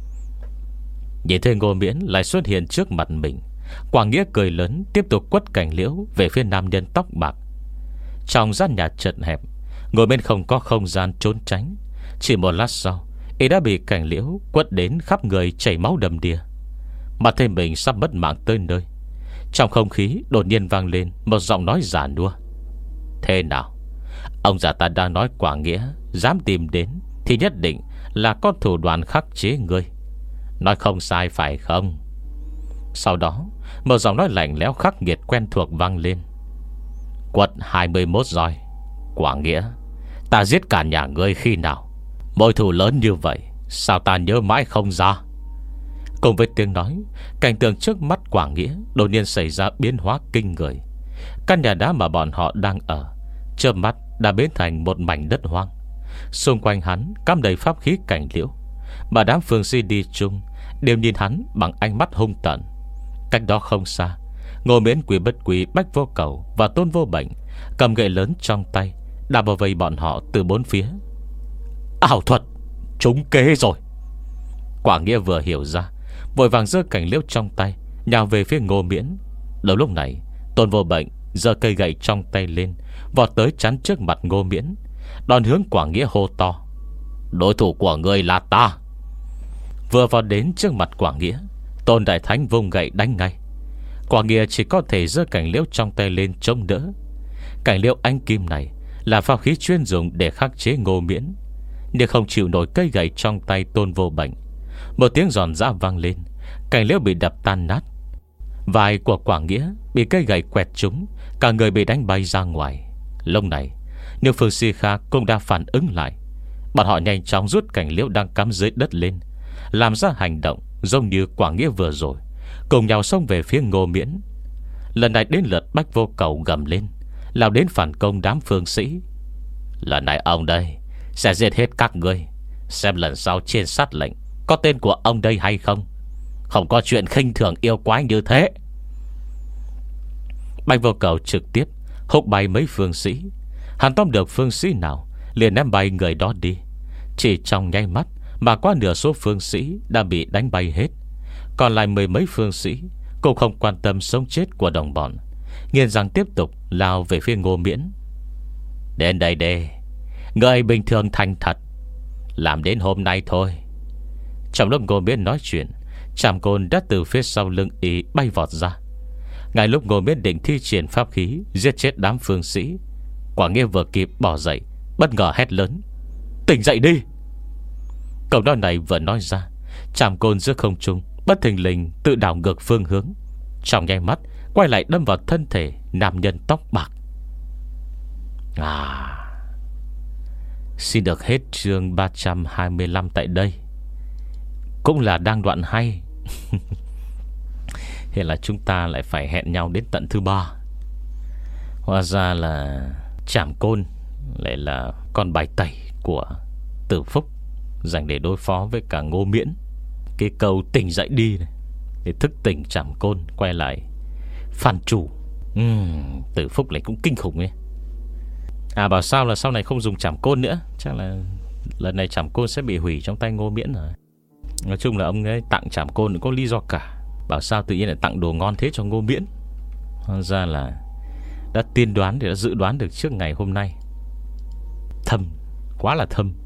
Nhìn thấy Ngô Miễn lại xuất hiện trước mặt mình, Quảng Nghĩa cười lớn, tiếp tục quất cành liễu về phía nam nhân tóc bạc. Trong gian nhà chật hẹp, ngồi bên không có không gian trốn tránh. Chỉ một lát sau, y đã bị cành liễu quất đến khắp người chảy máu đầm đìa, mà thấy mình sắp mất mạng tới nơi. Trong không khí đột nhiên vang lên một giọng nói giả nua. Thế nào? Ông già ta đang nói Quảng Nghĩa dám tìm đến thì nhất định là có thủ đoạn khắc chế ngươi. Nói không sai phải không? Sau đó một giọng nói lạnh lẽo khắc nghiệt quen thuộc vang lên. Quật hai mươi mốt roi. Quảng Nghĩa, ta giết cả nhà ngươi khi nào? Mối thù lớn như vậy, sao ta nhớ mãi không ra? Cùng với tiếng nói, cảnh tượng trước mắt Quảng Nghĩa đột nhiên xảy ra biến hóa kinh người. Căn nhà đá mà bọn họ đang ở chớp mắt đã biến thành một mảnh đất hoang. Xung quanh hắn cắm đầy pháp khí cảnh liễu, mà đám phương sĩ đi chung đều nhìn hắn bằng ánh mắt hung tợn. Cách đó không xa, Ngô Miễn, Quý Bất Quý, Bách Vô Cầu và Tôn Vô Bệnh cầm gậy lớn trong tay đạp bao vây bọn họ từ bốn phía. Ảo thuật, trúng kế rồi. Quảng Nghĩa vừa hiểu ra, vội vàng giơ cảnh liễu trong tay nhào về phía Ngô Miễn. Đầu lúc này, Tôn Vô Bệnh giơ cây gậy trong tay lên, vọt tới chắn trước mặt Ngô Miễn, đòn hướng Quảng Nghĩa hô to. Đối thủ của ngươi là ta. Vừa vào đến trước mặt Quảng Nghĩa, Tôn Đại Thánh vung gậy đánh ngay. Quảng Nghĩa chỉ có thể giơ cảnh liễu trong tay lên chống đỡ. Cảnh liễu anh kim này là pháp khí chuyên dùng để khắc chế Ngô Miễn, nhưng không chịu nổi cây gậy trong tay Tôn Vô Bệnh. Một tiếng giòn giã vang lên, cảnh liễu bị đập tan nát. Vai của Quảng Nghĩa bị cây gậy quẹt trúng, cả người bị đánh bay ra ngoài. Lúc này, nhưng Phương Si Kha cũng đã phản ứng lại. Bọn họ nhanh chóng rút cảnh liễu đang cắm dưới đất lên, làm ra hành động giống như Quảng Nghĩa vừa rồi, cùng nhau xông về phía Ngô Miễn. Lần này đến lượt Bách Vô Cầu gầm lên, lao đến phản công đám phương sĩ. Lần này ông đây sẽ giết hết các ngươi, xem lần sau trên sát lệnh có tên của ông đây hay không. Không có chuyện khinh thường yêu quái như thế. Bách Vô Cầu trực tiếp húc bay mấy phương sĩ. Hắn tóm được phương sĩ nào liền ném bay người đó đi. Chỉ trong nháy mắt mà quá nửa số phương sĩ đã bị đánh bay hết. Còn lại mười mấy phương sĩ cũng không quan tâm sống chết của đồng bọn, nghiền răng tiếp tục lao về phía Ngô Miễn. Đến đây đi, người bình thường thành thật, làm đến hôm nay thôi. Trong lúc Ngô Miễn nói chuyện, Trảm Côn đã từ phía sau lưng y bay vọt ra. Ngay lúc Ngô Miễn định thi triển pháp khí giết chết đám phương sĩ, Quảng Nghĩa vừa kịp bỏ dậy, bất ngờ hét lớn. Tỉnh dậy đi. Câu nói này vừa nói ra, Trảm Côn giữa không trung bất thình lình tự đảo ngược phương hướng, trong nháy mắt quay lại đâm vào thân thể nam nhân tóc bạc. À, xin được hết chương ba trăm hai mươi lăm tại đây. Cũng là đang đoạn hay. Hiện là chúng ta lại phải hẹn nhau đến tận thứ ba. Hóa ra là Trảm Côn lại là con bài tẩy của Tử Phúc, dành để đối phó với cả Ngô Miễn. Cái câu tỉnh dậy đi này, để thức tỉnh Trảm Côn quay lại phản chủ. uhm, Tử Phúc lại cũng kinh khủng ấy. À, bảo sao là sau này không dùng Trảm Côn nữa. Chắc là lần này Trảm Côn sẽ bị hủy trong tay Ngô Miễn rồi. Nói chung là ông ấy tặng Trảm Côn có lý do cả. Bảo sao tự nhiên lại tặng đồ ngon thế cho Ngô Miễn. Hóa ra là đã tiên đoán, để đã dự đoán được trước ngày hôm nay. Thâm, quá là thâm.